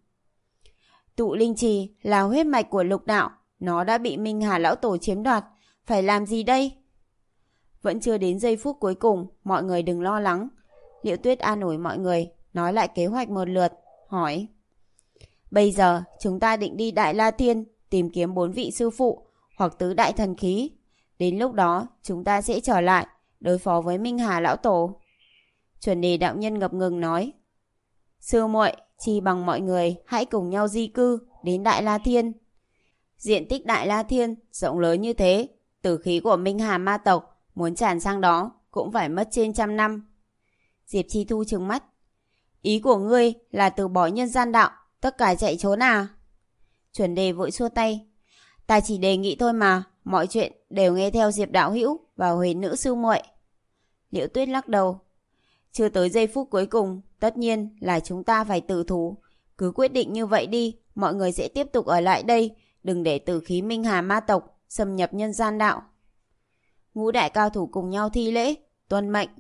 Tụ linh trì là huyết mạch của lục đạo, nó đã bị Minh Hà lão tổ chiếm đoạt, phải làm gì đây? vẫn chưa đến giây phút cuối cùng, mọi người đừng lo lắng. Liễu Tuyết an ủi mọi người, nói lại kế hoạch một lượt, hỏi. Bây giờ chúng ta định đi Đại La Thiên tìm kiếm bốn vị sư phụ hoặc tứ đại thần khí. Đến lúc đó chúng ta sẽ trở lại đối phó với Minh Hà lão tổ. Chuẩn đề đạo nhân ngập ngừng nói. Sư muội, chi bằng mọi người hãy cùng nhau di cư đến Đại La Thiên. Diện tích Đại La Thiên rộng lớn như thế, tử khí của Minh Hà ma tộc muốn tràn sang đó cũng phải mất trên trăm năm. Diệp Chi Thu trừng mắt. Ý của ngươi là từ bỏ nhân gian đạo, tất cả chạy trốn à? Chuẩn đề vội xua tay. Ta chỉ đề nghị thôi mà, mọi chuyện đều nghe theo Diệp đạo hữu và Huyền nữ sư muội. Liễu Tuyết lắc đầu. Chưa tới giây phút cuối cùng, tất nhiên là chúng ta phải tử thủ. Cứ quyết định như vậy đi, mọi người sẽ tiếp tục ở lại đây, đừng để tử khí Minh Hà ma tộc xâm nhập nhân gian đạo. Ngũ đại cao thủ cùng nhau thi lễ, tuân mệnh.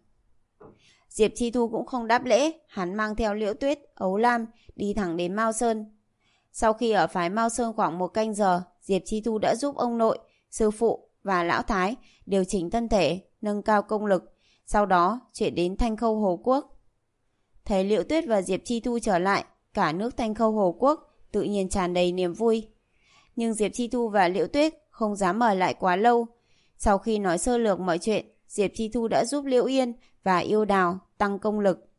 Diệp Chi Thu cũng không đáp lễ, hắn mang theo Liễu Tuyết, Ấu Lam đi thẳng đến Mao Sơn. Sau khi ở phái Mao Sơn khoảng một canh giờ, Diệp Chi Thu đã giúp ông nội, sư phụ và lão thái điều chỉnh thân thể, nâng cao công lực, sau đó chuyển đến Thanh Khâu Hồ Quốc. Thấy Liễu Tuyết và Diệp Chi Thu trở lại, cả nước Thanh Khâu Hồ Quốc tự nhiên tràn đầy niềm vui. Nhưng Diệp Chi Thu và Liễu Tuyết không dám ở lại quá lâu. Sau khi nói sơ lược mọi chuyện, Diệp Chi Thu đã giúp Liễu Yên và Yêu Đào tăng công lực.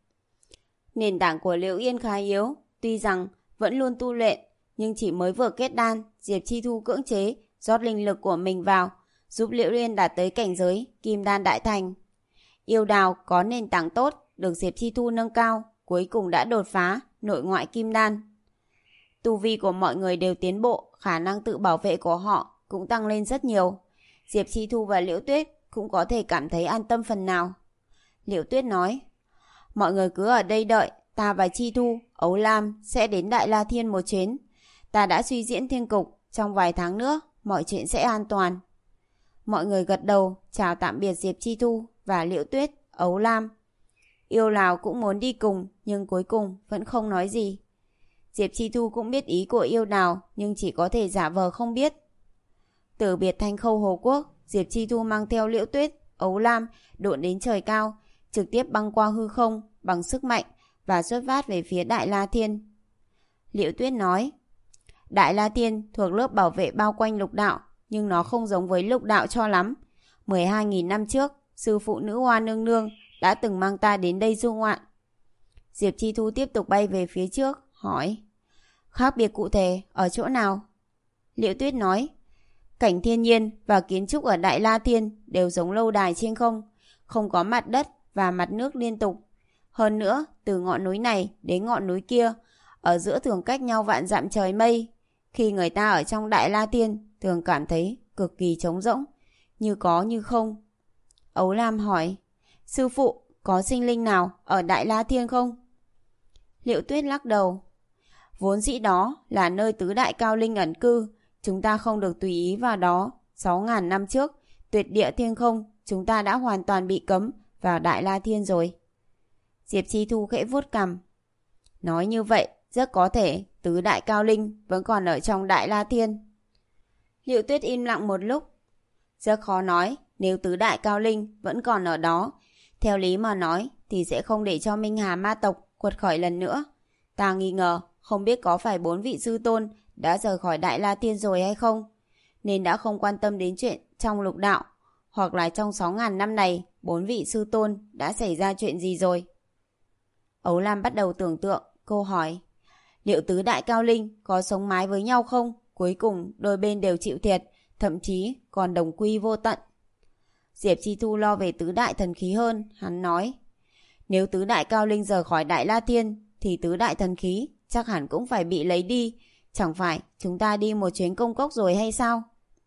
Nền tảng của Liễu Yên khá yếu, tuy rằng vẫn luôn tu luyện, nhưng chỉ mới vừa kết đan, Diệp Chi Thu cưỡng chế rót linh lực của mình vào, giúp Liễu Yên đạt tới cảnh giới Kim Đan Đại Thành. Yêu Đào có nền tảng tốt, được Diệp Chi Thu nâng cao, cuối cùng đã đột phá nội ngoại Kim Đan. Tu vi của mọi người đều tiến bộ, khả năng tự bảo vệ của họ cũng tăng lên rất nhiều. Diệp Chi Thu và Liễu Tuyết cũng có thể cảm thấy an tâm phần nào. Liễu Tuyết nói, mọi người cứ ở đây đợi, ta và Chi Thu, Ấu Lam sẽ đến Đại La Thiên một chuyến. Ta đã suy diễn thiên cục, trong vài tháng nữa, mọi chuyện sẽ an toàn. Mọi người gật đầu, chào tạm biệt Diệp Chi Thu và Liễu Tuyết, Ấu Lam. Yêu Lào cũng muốn đi cùng, nhưng cuối cùng vẫn không nói gì. Diệp Chi Thu cũng biết ý của Yêu Đào, nhưng chỉ có thể giả vờ không biết. Từ biệt Thanh Khâu Hồ Quốc, Diệp Chi Thu mang theo Liễu Tuyết, Ấu Lam độn đến trời cao, trực tiếp băng qua hư không bằng sức mạnh và xuất phát về phía Đại La Thiên. Liễu Tuyết nói, Đại La Thiên thuộc lớp bảo vệ bao quanh lục đạo, nhưng nó không giống với lục đạo cho lắm. mười hai nghìn năm trước, sư phụ Nữ Hoa Nương Nương đã từng mang ta đến đây du ngoạn. Diệp Chi Thu tiếp tục bay về phía trước, hỏi, khác biệt cụ thể ở chỗ nào? Liễu Tuyết nói, cảnh thiên nhiên và kiến trúc ở Đại La Thiên đều giống lâu đài trên không, không có mặt đất và mặt nước liên tục. Hơn nữa, từ ngọn núi này đến ngọn núi kia, ở giữa thường cách nhau vạn dặm trời mây. Khi người ta ở trong Đại La Thiên, thường cảm thấy cực kỳ trống rỗng, như có như không. Ấu Lam hỏi, sư phụ, có sinh linh nào ở Đại La Thiên không? Liễu Tuyết lắc đầu. Vốn dĩ đó là nơi tứ đại cao linh ẩn cư, chúng ta không được tùy ý vào đó. Sáu ngàn năm trước, tuyệt địa thiên không, chúng ta đã hoàn toàn bị cấm vào Đại La Thiên rồi. Diệp Chi Thu khẽ vuốt cằm. Nói như vậy, rất có thể tứ đại cao linh vẫn còn ở trong Đại La Thiên. Liễu Tuyết im lặng một lúc. Rất khó nói, nếu tứ đại cao linh vẫn còn ở đó, theo lý mà nói thì sẽ không để cho Minh Hà ma tộc quật khởi lần nữa. Ta nghi ngờ, không biết có phải bốn vị sư tôn đã rời khỏi Đại La Thiên rồi hay không, nên đã không quan tâm đến chuyện trong lục đạo, hoặc là trong sáu ngàn năm này bốn vị sư tôn đã xảy ra chuyện gì rồi. Ấu Lam bắt đầu tưởng tượng, cô hỏi, liệu tứ đại cao linh có sống mái với nhau không? Cuối cùng đôi bên đều chịu thiệt, thậm chí còn đồng quy vô tận. Diệp Chi Thu lo về tứ đại thần khí hơn, hắn nói, nếu tứ đại cao linh rời khỏi Đại La Thiên thì tứ đại thần khí chắc hẳn cũng phải bị lấy đi, chẳng phải chúng ta đi một chuyến công cốc rồi hay sao?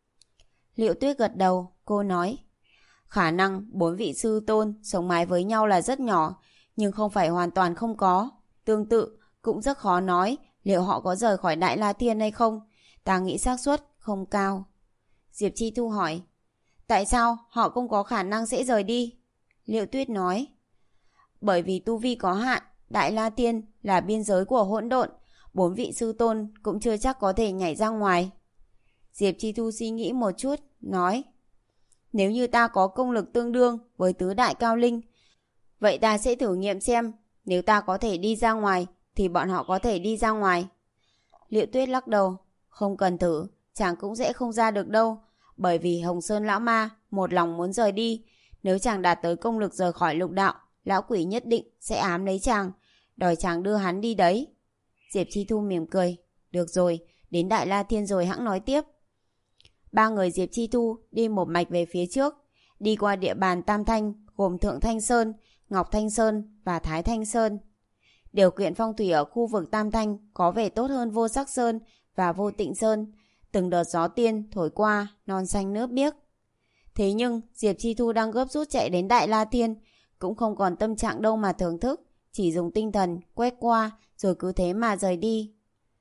Liễu Tuyết gật đầu, cô nói, khả năng bốn vị sư tôn sống mái với nhau là rất nhỏ, nhưng không phải hoàn toàn không có. Tương tự, cũng rất khó nói liệu họ có rời khỏi Đại La Thiên hay không. Ta nghĩ xác suất không cao. Diệp Chi Thu hỏi, tại sao họ không có khả năng sẽ rời đi? Liễu Tuyết nói, bởi vì tu vi có hạn, Đại La Thiên là biên giới của hỗn độn, bốn vị sư tôn cũng chưa chắc có thể nhảy ra ngoài. Diệp Chi Thu suy nghĩ một chút, nói, Nếu như ta có công lực tương đương với tứ đại cao linh, vậy ta sẽ thử nghiệm xem, nếu ta có thể đi ra ngoài thì bọn họ có thể đi ra ngoài. Liệu Tuyết lắc đầu, không cần thử, chàng cũng sẽ không ra được đâu, bởi vì Hồng Sơn lão ma một lòng muốn rời đi. Nếu chàng đạt tới công lực rời khỏi lục đạo, lão quỷ nhất định sẽ ám lấy chàng, đòi chàng đưa hắn đi đấy. Diệp Chi Thu mỉm cười, được rồi, đến Đại La Thiên rồi hẵng nói tiếp. Ba người Diệp Chi Thu đi một mạch về phía trước, đi qua địa bàn Tam Thanh gồm Thượng Thanh Sơn, Ngọc Thanh Sơn và Thái Thanh Sơn. Điều kiện phong thủy ở khu vực Tam Thanh có vẻ tốt hơn Vô Sắc Sơn và Vô Tịnh Sơn. Từng đợt gió tiên thổi qua, non xanh nước biếc. Thế nhưng Diệp Chi Thu đang gấp rút chạy đến Đại La Thiên, cũng không còn tâm trạng đâu mà thưởng thức, chỉ dùng tinh thần quét qua rồi cứ thế mà rời đi.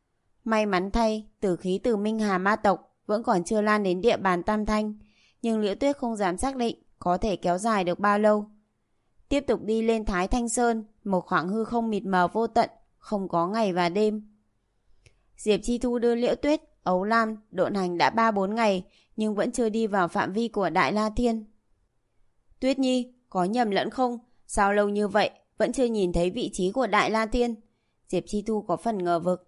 May mắn thay, tử khí từ Minh Hà ma tộc vẫn còn chưa lan đến địa bàn Tam Thanh, nhưng Liễu Tuyết không dám xác định có thể kéo dài được bao lâu. Tiếp tục đi lên Thái Thanh Sơn, một khoảng hư không mịt mờ vô tận, không có ngày và đêm. Diệp Chi Thu đưa Liễu Tuyết, Ấu Lam độn hành đã ba bốn ngày, nhưng vẫn chưa đi vào phạm vi của Đại La Thiên. Tuyết Nhi, có nhầm lẫn không? Sao lâu như vậy vẫn chưa nhìn thấy vị trí của Đại La Thiên? Diệp Chi Thu có phần ngờ vực.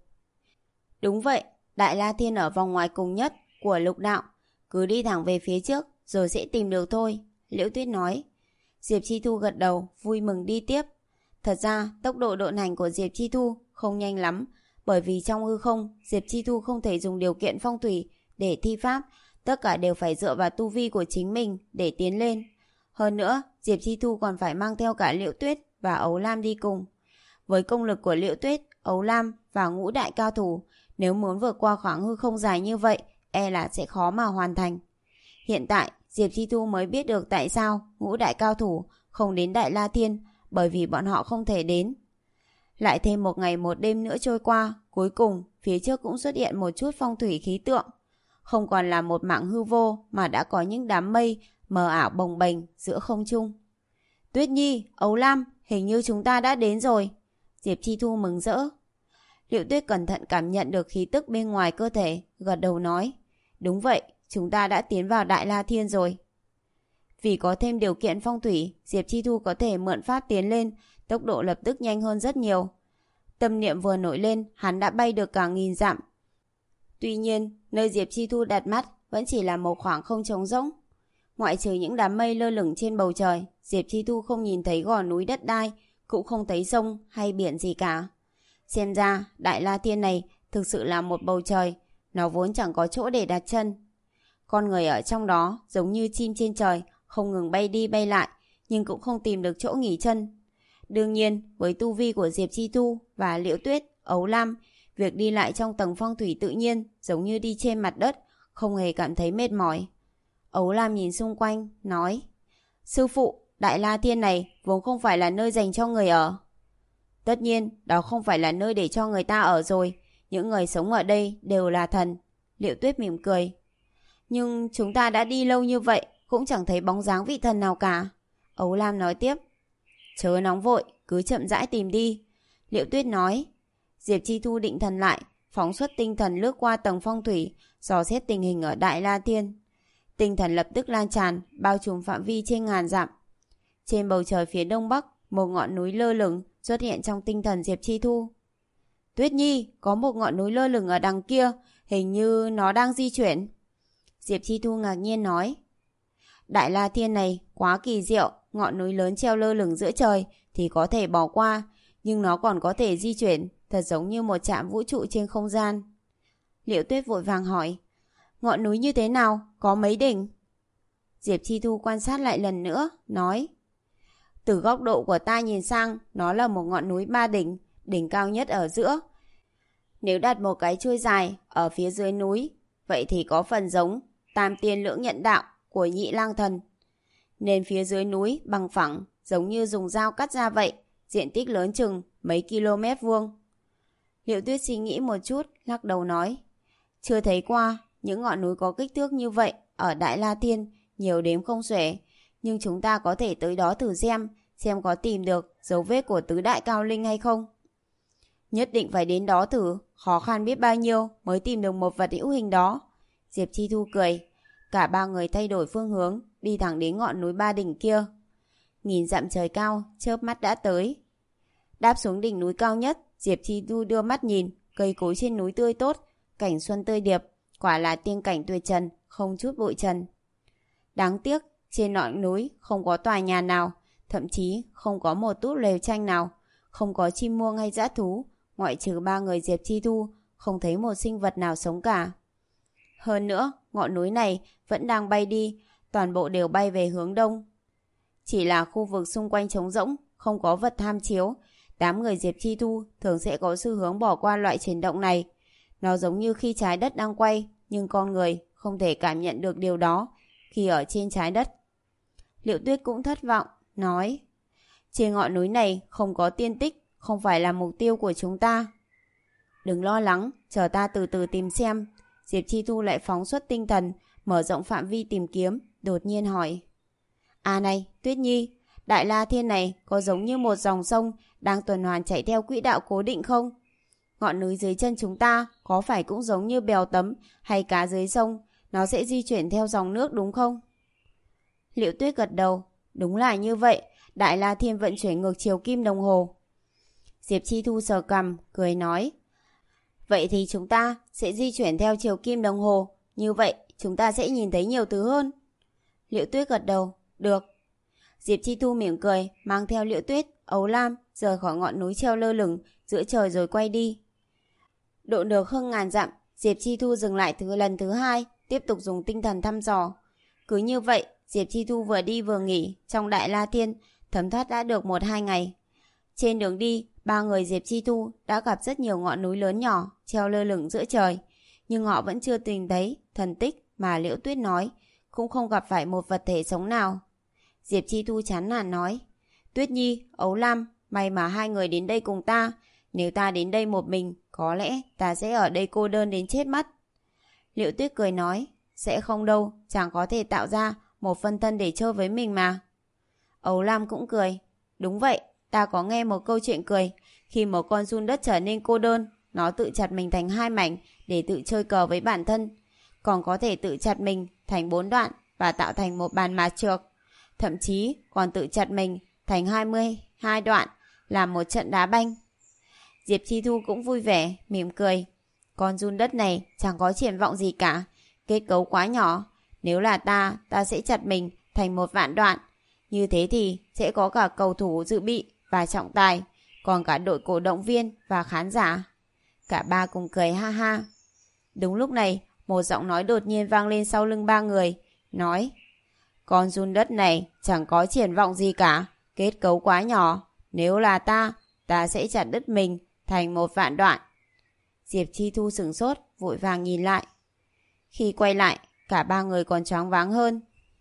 Đúng vậy, Đại La Thiên ở vòng ngoài cùng nhất của lục đạo, cứ đi thẳng về phía trước rồi sẽ tìm được thôi, Liễu Tuyết nói. Diệp Chi Thu gật đầu, vui mừng đi tiếp. Thật ra tốc độ độn hành của Diệp Chi Thu không nhanh lắm, bởi vì trong hư không Diệp Chi Thu không thể dùng điều kiện phong thủy để thi pháp, tất cả đều phải dựa vào tu vi của chính mình để tiến lên. Hơn nữa, Diệp Chi Thu còn phải mang theo cả Liễu Tuyết và Ấu Lam đi cùng. Với công lực của Liễu Tuyết, Ấu Lam và ngũ đại cao thủ, nếu muốn vượt qua khoảng hư không dài như vậy, e là sẽ khó mà hoàn thành. Hiện tại, Diệp Chi Thu mới biết được tại sao ngũ đại cao thủ không đến Đại La Thiên, bởi vì bọn họ không thể đến. Lại thêm một ngày một đêm nữa trôi qua, cuối cùng phía trước cũng xuất hiện một chút phong thủy khí tượng. Không còn là một mảng hư vô mà đã có những đám mây mờ ảo bồng bềnh giữa không trung. Tuyết Nhi, Ấu Lam, hình như chúng ta đã đến rồi. Diệp Chi Thu mừng rỡ. Liễu Tuyết cẩn thận cảm nhận được khí tức bên ngoài cơ thể, gật đầu nói, đúng vậy, chúng ta đã tiến vào Đại La Thiên rồi. Vì có thêm điều kiện phong thủy, Diệp Chi Thu có thể mượn pháp tiến lên, tốc độ lập tức nhanh hơn rất nhiều. Tâm niệm vừa nổi lên, hắn đã bay được cả nghìn dặm. Tuy nhiên, nơi Diệp Chi Thu đặt mắt vẫn chỉ là một khoảng không trống rỗng. Ngoại trừ những đám mây lơ lửng trên bầu trời, Diệp Chi Thu không nhìn thấy gò núi đất đai, cũng không thấy sông hay biển gì cả. Xem ra, Đại La Thiên này thực sự là một bầu trời, nó vốn chẳng có chỗ để đặt chân. Con người ở trong đó giống như chim trên trời, không ngừng bay đi bay lại, nhưng cũng không tìm được chỗ nghỉ chân. Đương nhiên, với tu vi của Diệp Chi Thu và Liễu Tuyết, Ấu Lam, việc đi lại trong tầng phong thủy tự nhiên giống như đi trên mặt đất, không hề cảm thấy mệt mỏi. Ấu Lam nhìn xung quanh, nói, sư phụ, Đại La Thiên này vốn không phải là nơi dành cho người ở. Tất nhiên, đó không phải là nơi để cho người ta ở rồi, những người sống ở đây đều là thần. Liễu Tuyết mỉm cười. Nhưng chúng ta đã đi lâu như vậy, cũng chẳng thấy bóng dáng vị thần nào cả. Ấu Lam nói tiếp. Chớ nóng vội, cứ chậm rãi tìm đi. Liễu Tuyết nói. Diệp Chi Thu định thần lại, phóng xuất tinh thần lướt qua tầng phong thủy, dò xét tình hình ở Đại La Thiên. Tinh thần lập tức lan tràn, bao trùm phạm vi trên ngàn dặm. Trên bầu trời phía đông bắc, một ngọn núi lơ lửng xuất hiện trong tinh thần Diệp Chi Thu. Tuyết Nhi, có một ngọn núi lơ lửng ở đằng kia, hình như nó đang di chuyển. Diệp Chi Thu ngạc nhiên nói. Đại La Thiên này quá kỳ diệu, ngọn núi lớn treo lơ lửng giữa trời thì có thể bỏ qua, nhưng nó còn có thể di chuyển, thật giống như một trạm vũ trụ trên không gian. Liễu Tuyết vội vàng hỏi, ngọn núi như thế nào, có mấy đỉnh? Diệp Chi Thu quan sát lại lần nữa, nói, từ góc độ của ta nhìn sang, nó là một ngọn núi ba đỉnh, đỉnh cao nhất ở giữa. Nếu đặt một cái chuôi dài ở phía dưới núi, vậy thì có phần giống Tam Tiên Lưỡng Nhận Đạo của Nhị Lang Thần. Nên phía dưới núi bằng phẳng, giống như dùng dao cắt ra vậy, diện tích lớn chừng mấy km vuông. Liễu Tuyết suy nghĩ một chút, lắc đầu nói, chưa thấy qua những ngọn núi có kích thước như vậy ở Đại La Thiên, nhiều đếm không xuể, nhưng chúng ta có thể tới đó thử xem, xem có tìm được dấu vết của tứ đại cao linh hay không. Nhất định phải đến đó thử, khó khăn biết bao nhiêu mới tìm được một vật hữu hình đó. Diệp Chi Thu cười, cả ba người thay đổi phương hướng, đi thẳng đến ngọn núi Ba Đỉnh kia. Nghìn dặm trời cao, chớp mắt đã tới. Đáp xuống đỉnh núi cao nhất, Diệp Chi Thu đưa mắt nhìn, cây cối trên núi tươi tốt, cảnh xuân tươi đẹp, quả là tiên cảnh tuyệt trần, không chút bụi trần. Đáng tiếc, trên ngọn núi không có tòa nhà nào, thậm chí không có một túp lều tranh nào, không có chim muông hay dã thú, ngoại trừ ba người Diệp Chi Thu, không thấy một sinh vật nào sống cả. Hơn nữa, ngọn núi này vẫn đang bay đi, toàn bộ đều bay về hướng đông. Chỉ là khu vực xung quanh trống rỗng, không có vật tham chiếu, đám người Diệp Chi Thu thường sẽ có xu hướng bỏ qua loại chuyển động này. Nó giống như khi trái đất đang quay, nhưng con người không thể cảm nhận được điều đó khi ở trên trái đất. Liệu Tuyết cũng thất vọng, nói: trên ngọn núi này không có tiên tích, không phải là mục tiêu của chúng ta. Đừng lo lắng, chờ ta từ từ tìm xem. Diệp Chi Thu lại phóng xuất tinh thần, mở rộng phạm vi tìm kiếm, đột nhiên hỏi: à này, Tuyết Nhi, Đại La Thiên này có giống như một dòng sông đang tuần hoàn chạy theo quỹ đạo cố định không? Ngọn núi dưới chân chúng ta có phải cũng giống như bèo tấm hay cá dưới sông, nó sẽ di chuyển theo dòng nước đúng không? Liệu Tuyết gật đầu, đúng là như vậy, Đại La Thiên vận chuyển ngược chiều kim đồng hồ. Diệp Chi Thu sờ cằm, cười nói: vậy thì chúng ta sẽ di chuyển theo chiều kim đồng hồ, như vậy chúng ta sẽ nhìn thấy nhiều thứ hơn. Liệu Tuyết gật đầu, được. Diệp Chi Thu mỉm cười, mang theo Liệu Tuyết, Ấu Lam rời khỏi ngọn núi treo lơ lửng giữa trời rồi quay đi. Độ được hơn ngàn dặm, Diệp Chi Thu dừng lại thứ lần thứ hai, tiếp tục dùng tinh thần thăm dò. Cứ như vậy, Diệp Chi Thu vừa đi vừa nghỉ trong Đại La Thiên, thấm thoát đã được một hai ngày. Trên đường đi, ba người Diệp Chi Thu đã gặp rất nhiều ngọn núi lớn nhỏ treo lơ lửng giữa trời, nhưng họ vẫn chưa tìm thấy thần tích mà Liễu Tuyết nói, cũng không gặp phải một vật thể sống nào. Diệp Chi Thu chán nản nói: Tuyết Nhi, Ấu Lam, may mà hai người đến đây cùng ta, nếu ta đến đây một mình, có lẽ ta sẽ ở đây cô đơn đến chết mất. Liễu Tuyết cười nói: sẽ không đâu, chẳng có thể tạo ra một phân thân để chơi với mình mà. Ấu Lam cũng cười: đúng vậy, ta có nghe một câu chuyện cười, khi một con giun đất trở nên cô đơn, nó tự chặt mình thành hai mảnh để tự chơi cờ với bản thân, còn có thể tự chặt mình thành bốn đoạn và tạo thành một bàn麻trược, thậm chí còn tự chặt mình thành hai mươi hai đoạn làm một trận đá banh. Diệp Chi Thu cũng vui vẻ, mỉm cười: con giun đất này chẳng có triển vọng gì cả, kết cấu quá nhỏ, nếu là ta, ta sẽ chặt mình thành một vạn đoạn, như thế thì sẽ có cả cầu thủ dự bị và trọng tài, còn cả đội cổ động viên và khán giả. Cả ba cùng cười ha ha. Đúng lúc này, một giọng nói đột nhiên vang lên sau lưng ba người, nói: con giun đất này chẳng có triển vọng gì cả, kết cấu quá nhỏ, nếu là ta, ta sẽ chặt đứt mình thành một vạn đoạn. Diệp Chi Thu sửng sốt, vội vàng nhìn lại. Khi quay lại, cả ba người còn choáng váng hơn.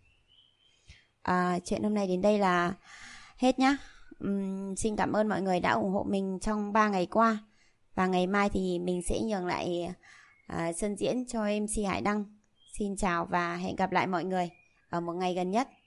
À, chuyện hôm nay đến đây là hết nhá. Uhm, xin cảm ơn mọi người đã ủng hộ mình trong ba ngày qua. Và ngày mai thì mình sẽ nhường lại à, sân diễn cho em xê Hải Đăng. Xin chào và hẹn gặp lại mọi người ở một ngày gần nhất.